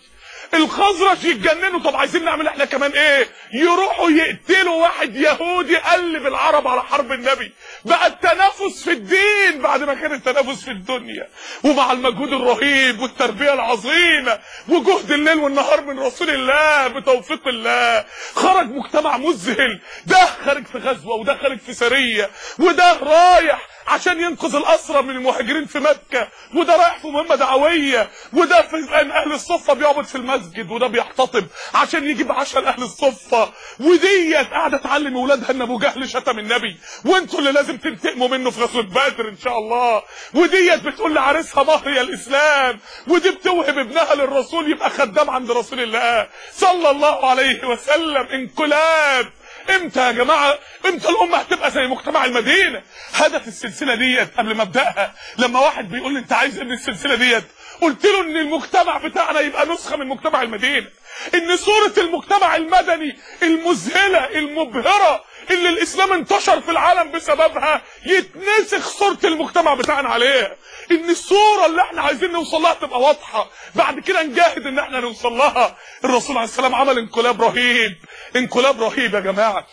الخزرج يتجننوا طب عايزين نعمل احنا كمان ايه؟ يروحوا يقتلوا واحد يهودي قلب العرب على حرب النبي. بقى التنافس في الدين بعد ما كان التنافس في الدنيا. ومع المجهود الرهيب والتربيه العظيمه وجهد الليل والنهار من رسول الله بتوفيق الله، خرج مجتمع مذهل. ده خارج في غزوه، وده خارج في سريه، وده رايح عشان ينقذ الاسرى من المهاجرين في مكه، وده رايح في مهمه دعويه، وده في اهل الصفه بيعبد في المسجد، وده بيحتطب عشان يجيب عشاء لاهل الصفه، وديت قاعده تعلم اولادها ان ابو جهل شتم النبي وانتوا اللي لازم تنتقموا منه في غزوه بدر ان شاء الله، وديت بتقول لعريسها مهري الاسلام، ودي بتوهب ابنها للرسول يبقى خدام عند رسول الله صلى الله عليه وسلم. انقلاب. امتى يا جماعه؟ امتى الامه هتبقى زي مجتمع المدينه؟ هدف السلسله ديت قبل ما ابداها، لما واحد بيقول لي انت عايز ايه من السلسله ديت، قلت له ان المجتمع بتاعنا يبقى نسخه من مجتمع المدينه، ان صوره المجتمع المدني المذهله المبهره اللي الاسلام انتشر في العالم بسببها يتنسخ صوره المجتمع بتاعنا عليها، ان الصوره اللي احنا عايزين نوصل لها تبقى واضحه، بعد كده نجاهد ان احنا نوصل لها. الرسول عليه السلام عمل انقلاب رهيب، انقلاب رهيب يا جماعه،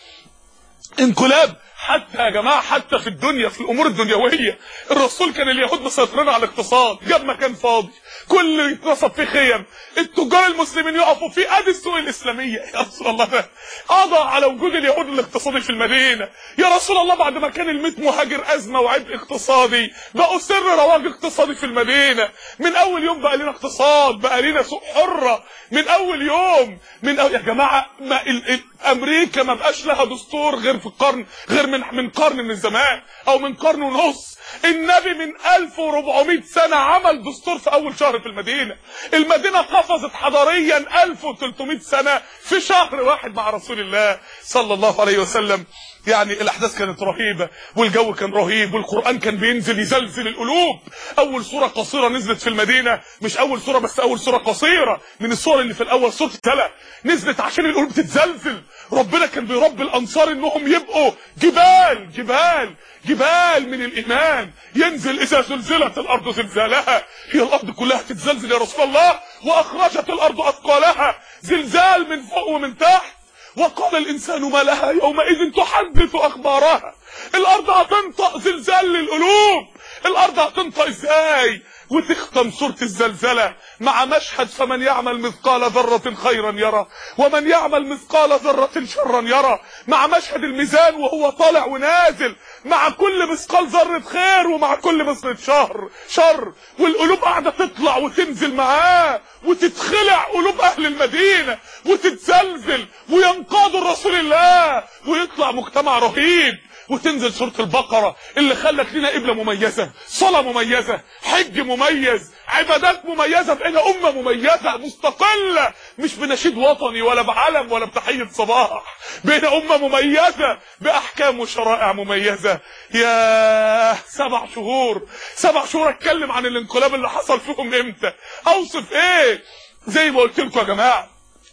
انقلاب حتى يا جماعه حتى في الدنيا، في الامور الدنيويه. الرسول كان اليهود مسيطرين على الاقتصاد، جاب مكان فاضي كل يتنصب فيه خيم، التجار المسلمين يقفوا فيه، ادي السوق الاسلاميه. يا رسول الله ده قضى على وجود اليهود الاقتصادي في المدينه. يا رسول الله بعد ما كان الميت مهاجر ازمه وعبء اقتصادي، بقوا سر رواج اقتصادي في المدينه. من اول يوم بقى لنا اقتصاد، بقى لنا سوق حره من اول يوم. من أول... يا جماعه ما ال... ال... امريكا ما بقاش لها دستور غير في القرن، غير من من قرن من الزمان او من قرن ونص. النبي من ألف وأربعمائة سنه عمل دستور في اول شهر في المدينه. المدينه قفزت حضاريا ألف وثلاثمائة سنه في شهر واحد مع رسول الله صلى الله عليه وسلم. يعني الاحداث كانت رهيبه، والجو كان رهيب، والقران كان بينزل يزلزل القلوب. اول سوره قصيره نزلت في المدينه، مش اول سوره بس، اول سوره قصيره من السور اللي في الاول، سوره التلا، نزلت عشان القلوب تتزلزل. ربنا كان بيربي الانصار انهم يبقوا جبال جبال جبال من الايمان. ينزل اذا زلزلت الارض زلزالها، هي الارض كلها تتزلزل يا رسول الله، واخرجت الارض اثقالها، زلزال من فوق ومن تحت. وقال الانسان ما لها يومئذ تحدث اخبارها. الارض هتنطق زلزال للقلوب. الارض هتنطق ازاي؟ وتختم سورة الزلزلة مع مشهد فمن يعمل مثقال ذرة خيرا يرى ومن يعمل مثقال ذرة شرا يرى، مع مشهد الميزان وهو طالع ونازل، مع كل مثقال ذرة خير ومع كل مثقال شر شر والقلوب قاعدة تطلع وتنزل معاه، وتتخلع قلوب اهل المدينة وتتزلزل وينقادوا رسول الله ويطلع مجتمع رهيب. وتنزل سورة البقرة اللي خلت لنا قبلة مميزة، صلاة مميزة، حج مميز، عبادات مميزة، بقينا أمة مميزة مستقلة، مش بنشيد وطني ولا بعلم ولا بتحية صباح، بقينا أمة مميزة بأحكام وشرائع مميزة. يا سبع شهور سبع شهور اتكلم عن الانقلاب اللي حصل فيهم امتى؟ اوصف ايه؟ زي ما قلت لكم يا جماعة،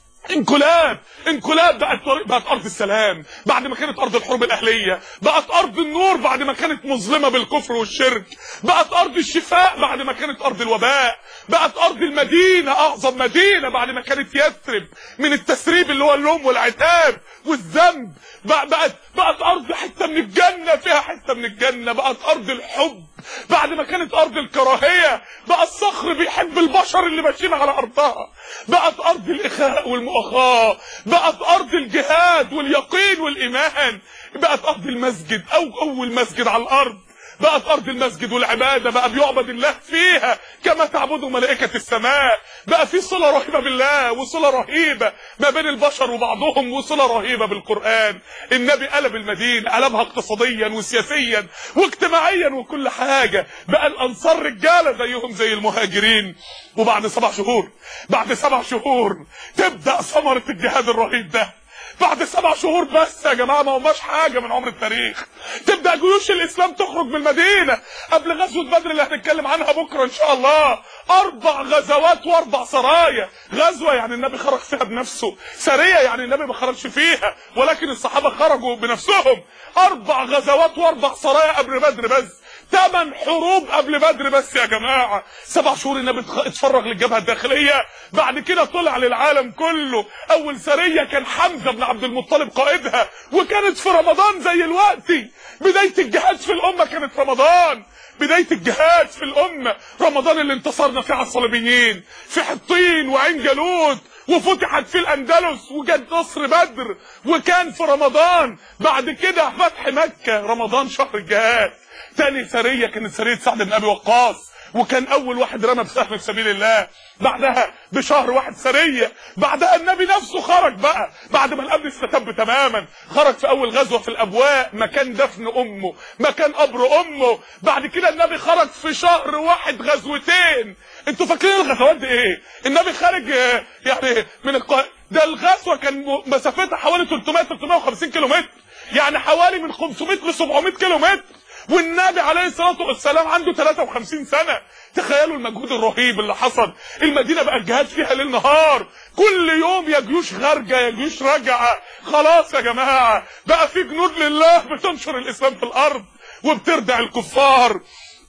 انقلاب انقلاب بقت بقت ارض السلام بعد ما كانت ارض الحروب الاهليه، بقت ارض النور بعد ما كانت مظلمه بالكفر والشرك، بقت ارض الشفاء بعد ما كانت ارض الوباء، بقت ارض المدينه اعظم مدينه بعد ما كانت يثرب من التسريب اللي هو اللوم والعتاب والذنب، بقت بقت ارض حته من الجنه، فيها حته من الجنه، بقت ارض الحب بعد ما كانت ارض الكراهيه، بقى الصخر بيحب البشر اللي ماشيين على ارضها، بقت ارض الاخاء والمؤاخاه، بقت ارض الجهاد واليقين والايمان، بقت ارض المسجد او اول مسجد على الارض، بقت ارض المسجد والعباده، بقى بيعبد الله فيها كما تعبده ملائكه السماء، بقى في صله رهيبه بالله وصله رهيبه ما بين البشر وبعضهم وصله رهيبه بالقران. النبي قلب المدينه، قلبها اقتصاديا وسياسيا واجتماعيا وكل حاجه، بقى الانصار رجاله زيهم زي المهاجرين. وبعد سبع شهور بعد سبع شهور تبدا ثمره الجهاد الرهيب ده. بعد سبع شهور بس يا جماعه، ما هماش حاجه من عمر التاريخ، تبدا جيوش الاسلام تخرج من المدينه قبل غزوه بدر اللي هنتكلم عنها بكره ان شاء الله. اربع غزوات واربع سرايا. غزوه يعني النبي خرج فيها بنفسه، سريه يعني النبي ما خرجش فيها ولكن الصحابه خرجوا بنفسهم. اربع غزوات واربع سرايا قبل بدر بس، ثمان حروب قبل بدر بس يا جماعه. سبع شهور النبي اتفرغ للجبهه الداخليه، بعد كده طلع للعالم كله. اول سريه كان حمزه بن عبد المطلب قائدها، وكانت في رمضان زي الوقت. بدايه الجهاد في الامه كانت في رمضان، بدايه الجهاد في الامه رمضان اللي انتصرنا فيه على الصليبيين في حطين وعين جالوت، وفتحت في الاندلس، وجد نصر بدر وكان في رمضان. بعد كده فتح مكه، رمضان شهر الجهاد. تاني سريه كانت سريه سعد بن ابي وقاص، وكان اول واحد رمى بسهم في سبيل الله. بعدها بشهر واحد سريه، بعدها النبي نفسه خرج بقى بعد ما الامن استتب تماما، خرج في اول غزوه في الابواء مكان دفن امه، مكان قبر امه. بعد كده النبي خرج في شهر واحد غزوتين. انتوا فاكرين الغزوات دي ايه؟ النبي خارج يعني من الق... ده الغزوه كان مسافتها حوالي ثلاثمائة ثلاثمائة وخمسين كيلو متر، يعني حوالي من خمسمائة ل سبعمائة كيلو متر، والنبي عليه الصلاه والسلام عنده ثلاثة وخمسين سنه. تخيلوا المجهود الرهيب اللي حصل. المدينه بقى الجهاد فيها ليل نهار، كل يوم يا جيوش خارجه يا جيوش راجعه. خلاص يا جماعه بقى في جنود لله بتنشر الاسلام في الارض وبتردع الكفار.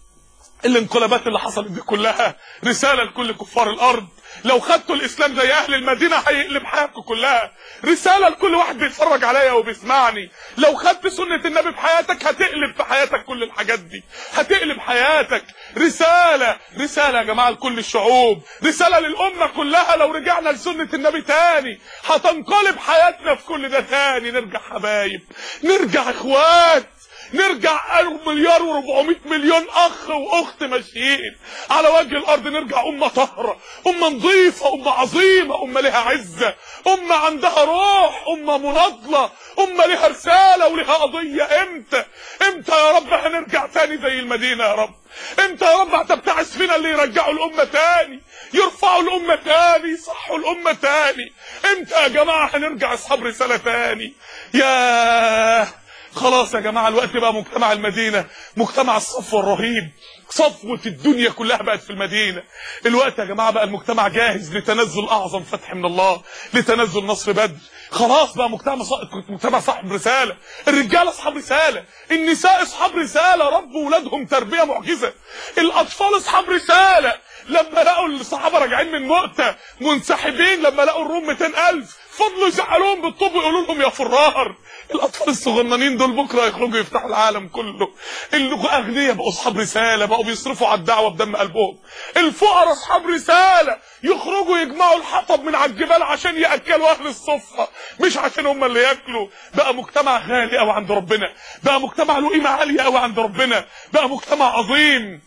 الانقلابات اللي حصلت دي كلها رساله لكل كفار الارض، لو خدتوا الاسلام زي اهل المدينه هيقلب حياتكم كلها. رساله لكل واحد بيتفرج عليا وبيسمعني، لو خدت سنه النبي في حياتك هتقلب في حياتك كل الحاجات دي، هتقلب حياتك. رساله رساله يا جماعه لكل الشعوب، رساله للامه كلها. لو رجعنا لسنه النبي تاني هتنقلب حياتنا في كل ده تاني. نرجع حبايب، نرجع اخوات، نرجع مليار وربعمائة مليون اخ واخت ماشيين على وجه الارض. نرجع امه طاهره، امه نظيفه، امه عظيمه، امه لها عزه، امه عندها روح، امه مناضله، امه لها رساله ولها قضيه. امتى امتى يا رب هنرجع تاني زي المدينه يا رب؟ امتى يا رب هتبتعث فينا اللي يرجعوا الامه تاني، يرفعوا الامه تاني، يصحوا الامه تاني؟ امتى يا جماعه هنرجع اصحاب رساله تاني؟ يا خلاص يا جماعه الوقت بقى مجتمع المدينه، مجتمع الصفوه الرهيب، صفوه الدنيا كلها بقت في المدينه. الوقت يا جماعه بقى المجتمع جاهز لتنزل اعظم فتح من الله، لتنزل نصر بدر. خلاص بقى مجتمع مجتمع صاحب رساله، الرجال اصحاب رساله، النساء اصحاب رساله، ربوا ولادهم تربيه معجزه، الاطفال اصحاب رساله. لما لقوا الصحابه راجعين من مؤتة منسحبين، لما لقوا الروم مئتين ألف فضلوا يزعلوهم بالطوب ويقولوا لهم يا فرار. الاطفال الصغننين دول بكره يخرجوا يفتحوا العالم كله. الاغنياء بقوا اصحاب رساله، بقوا بيصرفوا على الدعوه بدم قلبهم. الفقراء اصحاب رساله، يخرجوا يجمعوا الحطب من على الجبال عشان ياكلوا اهل الصفه، مش عشان هم اللي ياكلوا. بقى مجتمع غالي قوي عند ربنا، بقى مجتمع له قيمه عاليه قوي عند ربنا، بقى مجتمع عظيم.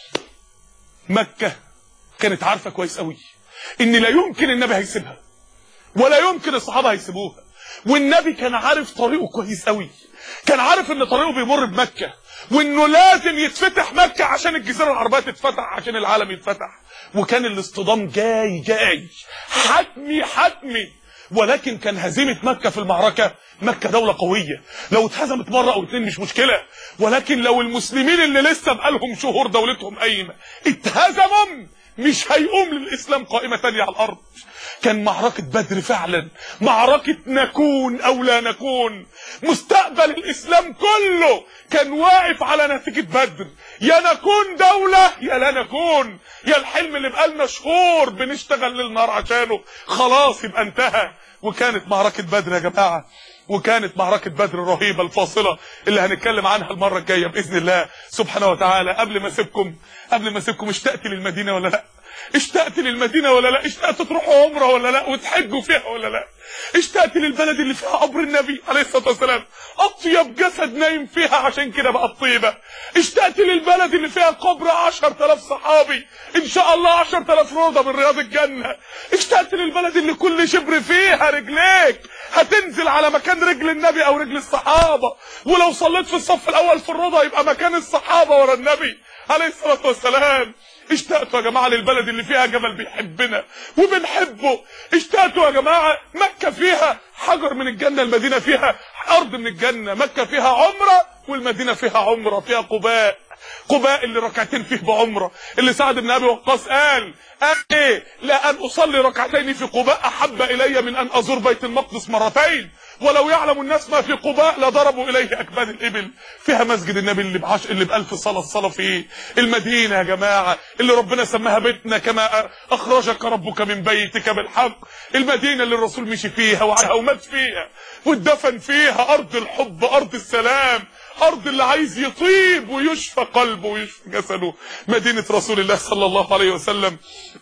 مكه كانت عارفه كويس قوي ان لا يمكن النبي هيسيبها ولا يمكن الصحابه هيسيبوها، والنبي كان عارف طريقه كويس قوي، كان عارف ان طريقه بيمر بمكه، وانه لازم يتفتح مكه عشان الجزيره العربيه تتفتح، عشان العالم يتفتح. وكان الاصطدام جاي جاي حتمي حتمي. ولكن كان هزيمه مكه في المعركه، مكه دوله قويه، لو اتهزمت مره او اتنين مش مشكله، ولكن لو المسلمين اللي لسه بقالهم شهور دولتهم قايمه اتهزموا، مش هيقوم للاسلام قائمه تانية على الارض. كان معركة بدر فعلا معركة نكون او لا نكون. مستقبل الاسلام كله كان واقف على نتيجة بدر، يا نكون دولة يا لا نكون، يا الحلم اللي بقالنا شهور بنشتغل للنهار عشانه خلاص يبقى انتهى. وكانت معركة بدر يا جماعة، وكانت معركة بدر الرهيبة الفاصلة اللي هنتكلم عنها المرة الجاية بإذن الله سبحانه وتعالى. قبل ما اسيبكم قبل ما اسيبكم اشتقت للمدينة ولا لا؟ اشتقت للمدينة ولا لا؟ اشتقت تروحوا عمرة ولا لا وتحجوا فيها ولا لا؟ اشتقت للبلد اللي فيها قبر النبي عليه الصلاة والسلام، اطيب جسد نايم فيها عشان كده بقى الطيبة. اشتقت للبلد اللي فيها قبر عشر تلاف صحابي، ان شاء الله عشر تلاف روضة من رياض الجنة. اشتقت للبلد اللي كل شبر فيها رجليك هتنزل على مكان رجل النبي او رجل الصحابة، ولو صليت في الصف الاول في الروضة يبقى مكان الصحابة ورا النبي عليه الصلاة والسلام. اشتقتوا يا جماعة للبلد اللي فيها جبل بيحبنا وبنحبه. اشتقتوا يا جماعة مكة فيها حجر من الجنة، المدينة فيها أرض من الجنة. مكة فيها عمرة والمدينة فيها عمرة، فيها قباء. قباء اللي ركعتين فيه بعمرة، اللي سعد بن أبي وقاص قال قال ايه؟ لا أن أصلي ركعتين في قباء أحب إلي من أن أزور بيت المقدس مرتين، ولو يعلم الناس ما في قباء لضربوا إليه أكباد الإبل. فيها مسجد النبي اللي بعش اللي بألف صلاة الصلاة فيه. المدينة يا جماعة اللي ربنا سماها بيتنا كما أخرجك ربك من بيتك بالحق. المدينة اللي الرسول مشي فيها ومات فيها واتدفن فيها، أرض الحب، أرض السلام، أرض اللي عايز يطيب ويشفى قلبه ويشفى جسده. مدينة رسول الله صلى الله عليه وسلم.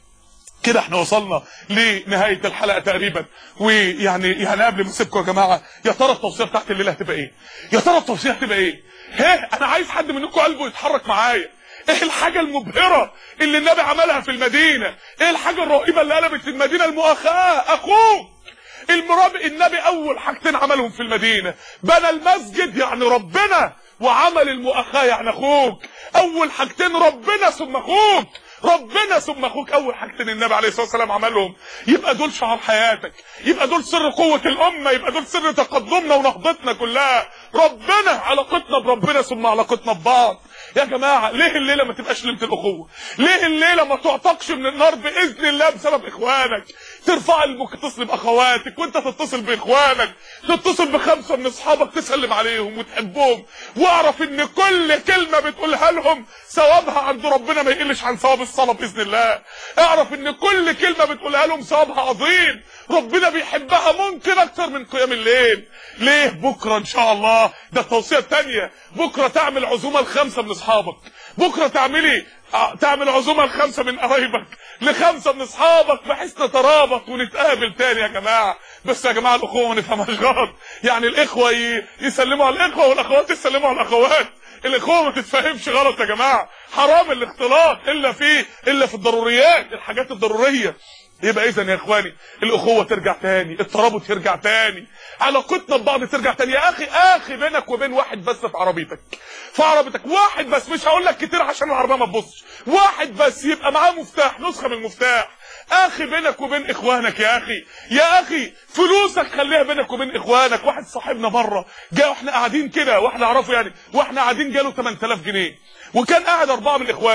كده احنا وصلنا لنهاية الحلقة تقريبا. ويعني يعني قبل ما اسيبكم يا جماعة، يا ترى التوصية بتاعت الليلة هتبقى ايه؟ يا ترى التوصية هتبقى ايه؟ ها انا عايز حد منكم قلبه يتحرك معايا. ايه الحاجة المبهرة اللي النبي عملها في المدينة؟ ايه الحاجة الرهيبة اللي قلبت المدينة؟ المؤاخاة، اخوك المرابي. النبي اول حاجتين عملهم في المدينة، بنى المسجد يعني ربنا، وعمل المؤاخاة يعني اخوك. اول حاجتين ربنا ثم اخوك، ربنا ثم اخوك. اول حاجتين النبي عليه الصلاه والسلام عملهم، يبقى دول شعار حياتك، يبقى دول سر قوه الامه، يبقى دول سر تقدمنا ونهضتنا كلها. ربنا، علاقتنا بربنا ثم علاقتنا ببعض. يا جماعه ليه الليله ما تبقاش ليله الاخوه؟ ليه الليله ما تعتقش من النار باذن الله بسبب اخوانك؟ ترفع المك تتصل باخواتك، وانت تتصل باخوانك، تتصل بخمسه من اصحابك تسلم عليهم وتحبهم، واعرف ان كل كلمه بتقولها لهم ثوابها عند ربنا ما يقلش عن ثواب الصلاه باذن الله. اعرف ان كل كلمه بتقولها لهم ثوابها عظيم، ربنا بيحبها ممكن اكتر من قيام الليل. ليه؟ بكره ان شاء الله، ده التوصيه الثانيه، بكره تعمل عزومه لخمسه من اصحابك، بكره تعملي تعمل عزومه لخمسه من قرايبك، لخمسه من اصحابك، بحيث نترابط ونتقابل تاني يا جماعه. بس يا جماعه الاخوه ما نفهمهاش غلط، يعني الاخوه يسلموا على الاخوه والاخوات يسلموا على الاخوات. الاخوه ما تتفهمش غلط يا جماعه، حرام الاختلاط الا في الا في الضروريات، الحاجات الضروريه. يبقى اذا يا اخواني الاخوه ترجع تاني، الترابط يرجع تاني، علاقتنا ببعض ترجع تاني. يا اخي اخي بينك وبين واحد بس في عربيتك، في عربيتك واحد بس، مش هقول لك كتير عشان العربيه ما تبصش، واحد بس يبقى معاه مفتاح، نسخه من المفتاح. اخي بينك وبين اخوانك يا اخي، يا اخي فلوسك خليها بينك وبين اخوانك. واحد صاحبنا مره جاء واحنا قاعدين كده، واحنا نعرفه يعني، واحنا قاعدين جاله ثمانية آلاف جنيه، وكان قاعد اربعه من اخوانه.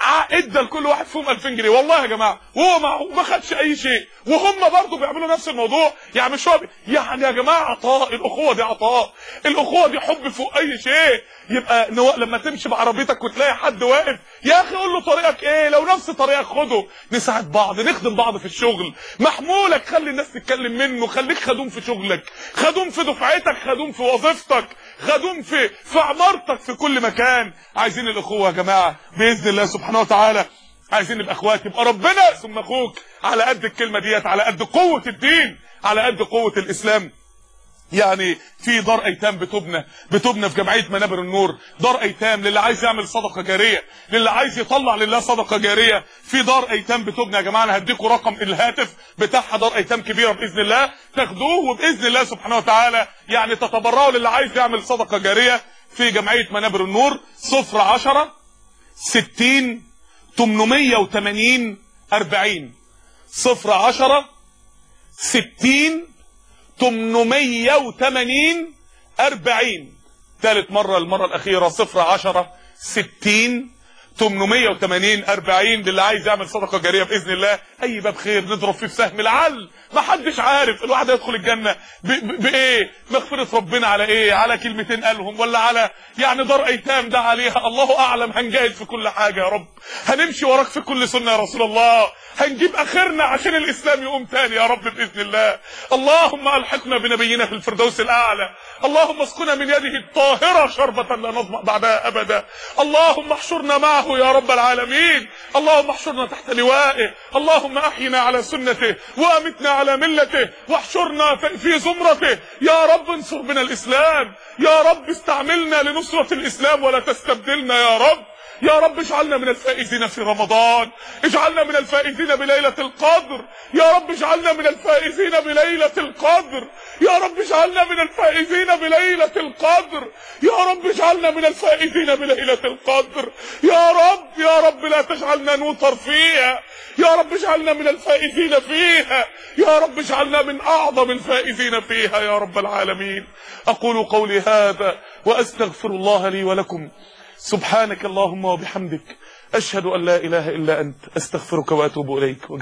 ادى لكل واحد فيهم ألفين جنيه والله يا جماعه، وهو ما ما خدش اي شيء، وهم برضه بيعملوا نفس الموضوع. يعني مش هو يعني يا جماعه عطاء، الاخوه دي عطاء، الاخوه دي حب فوق اي شيء. يبقى نو... لما تمشي بعربيتك وتلاقي حد واقف، يا اخي قول له طريقك ايه، لو نفس طريقك خده، نساعد بعض، نخدم بعض في الشغل. محمولك خلي الناس تتكلم منه، خليك خدوم في شغلك، خدوم في دفعتك، خدوم في وظيفتك، خدوم في في عمارتك، في كل مكان. عايزين الاخوه يا جماعه باذن الله سبحانه وتعالى، عايزين نبقى اخوات، يبقى ربنا ثم اخوك. على قد الكلمه ديت، على قد قوه الدين، على قد قوه الاسلام. يعني في دار ايتام بتبنى بتبنى في جمعيه منابر النور، دار ايتام للي عايز يعمل صدقه جاريه، للي عايز يطلع لله صدقه جاريه. في دار ايتام بتبنى يا جماعه، انا هديكم رقم الهاتف بتاعها، دار ايتام كبيره باذن الله تاخدوه، وباذن الله سبحانه وتعالى يعني تتبرعوا للي عايز يعمل صدقه جاريه في جمعيه منابر النور. صفر عشرة ستين تمنمية وتمانين أربعين، صفر عشرة ستين تمنمية وتمانين أربعين. ثالث مرة، المرة الأخيرة، صفر عشرة ستين تمنمية وتمانين أربعين، للي عايز يعمل صدقة جارية بإذن الله. أي باب خير نضرب فيه بسهم، لعل ما حدش عارف الواحد يدخل الجنة بإيه، مغفرة ربنا على إيه، على كلمتين قالهم، ولا على يعني دار أيتام ده عليها، الله أعلم. هنجاهد في كل حاجة يا رب، هنمشي وراك في كل سنة يا رسول الله، هنجيب اخرنا عشان الاسلام يقوم تاني يا رب باذن الله. اللهم الحقنا بنبينا في الفردوس الاعلى، اللهم اسقنا من يده الطاهره شربة لا نظمأ بعدها ابدا، اللهم احشرنا معه يا رب العالمين، اللهم احشرنا تحت لوائه، اللهم احينا على سنته وامتنا على ملته، واحشرنا في زمرته يا رب. انصر بنا الاسلام يا رب، استعملنا لنصرة الاسلام ولا تستبدلنا يا رب. يا رب اجعلنا من الفائزين في رمضان، اجعلنا من الفائزين بليلة القدر، يا رب اجعلنا من الفائزين بليلة القدر، يا رب اجعلنا من الفائزين بليلة القدر، يا رب اجعلنا من الفائزين بليلة القدر، يا رب يا رب لا تجعلنا نوتر فيها، يا رب اجعلنا من الفائزين فيها، يا رب اجعلنا من اعظم الفائزين فيها يا رب العالمين. اقول قولي هذا واستغفر الله لي ولكم. سبحانك اللهم وبحمدك، أشهد أن لا إله إلا أنت، أستغفرك وأتوب إليك.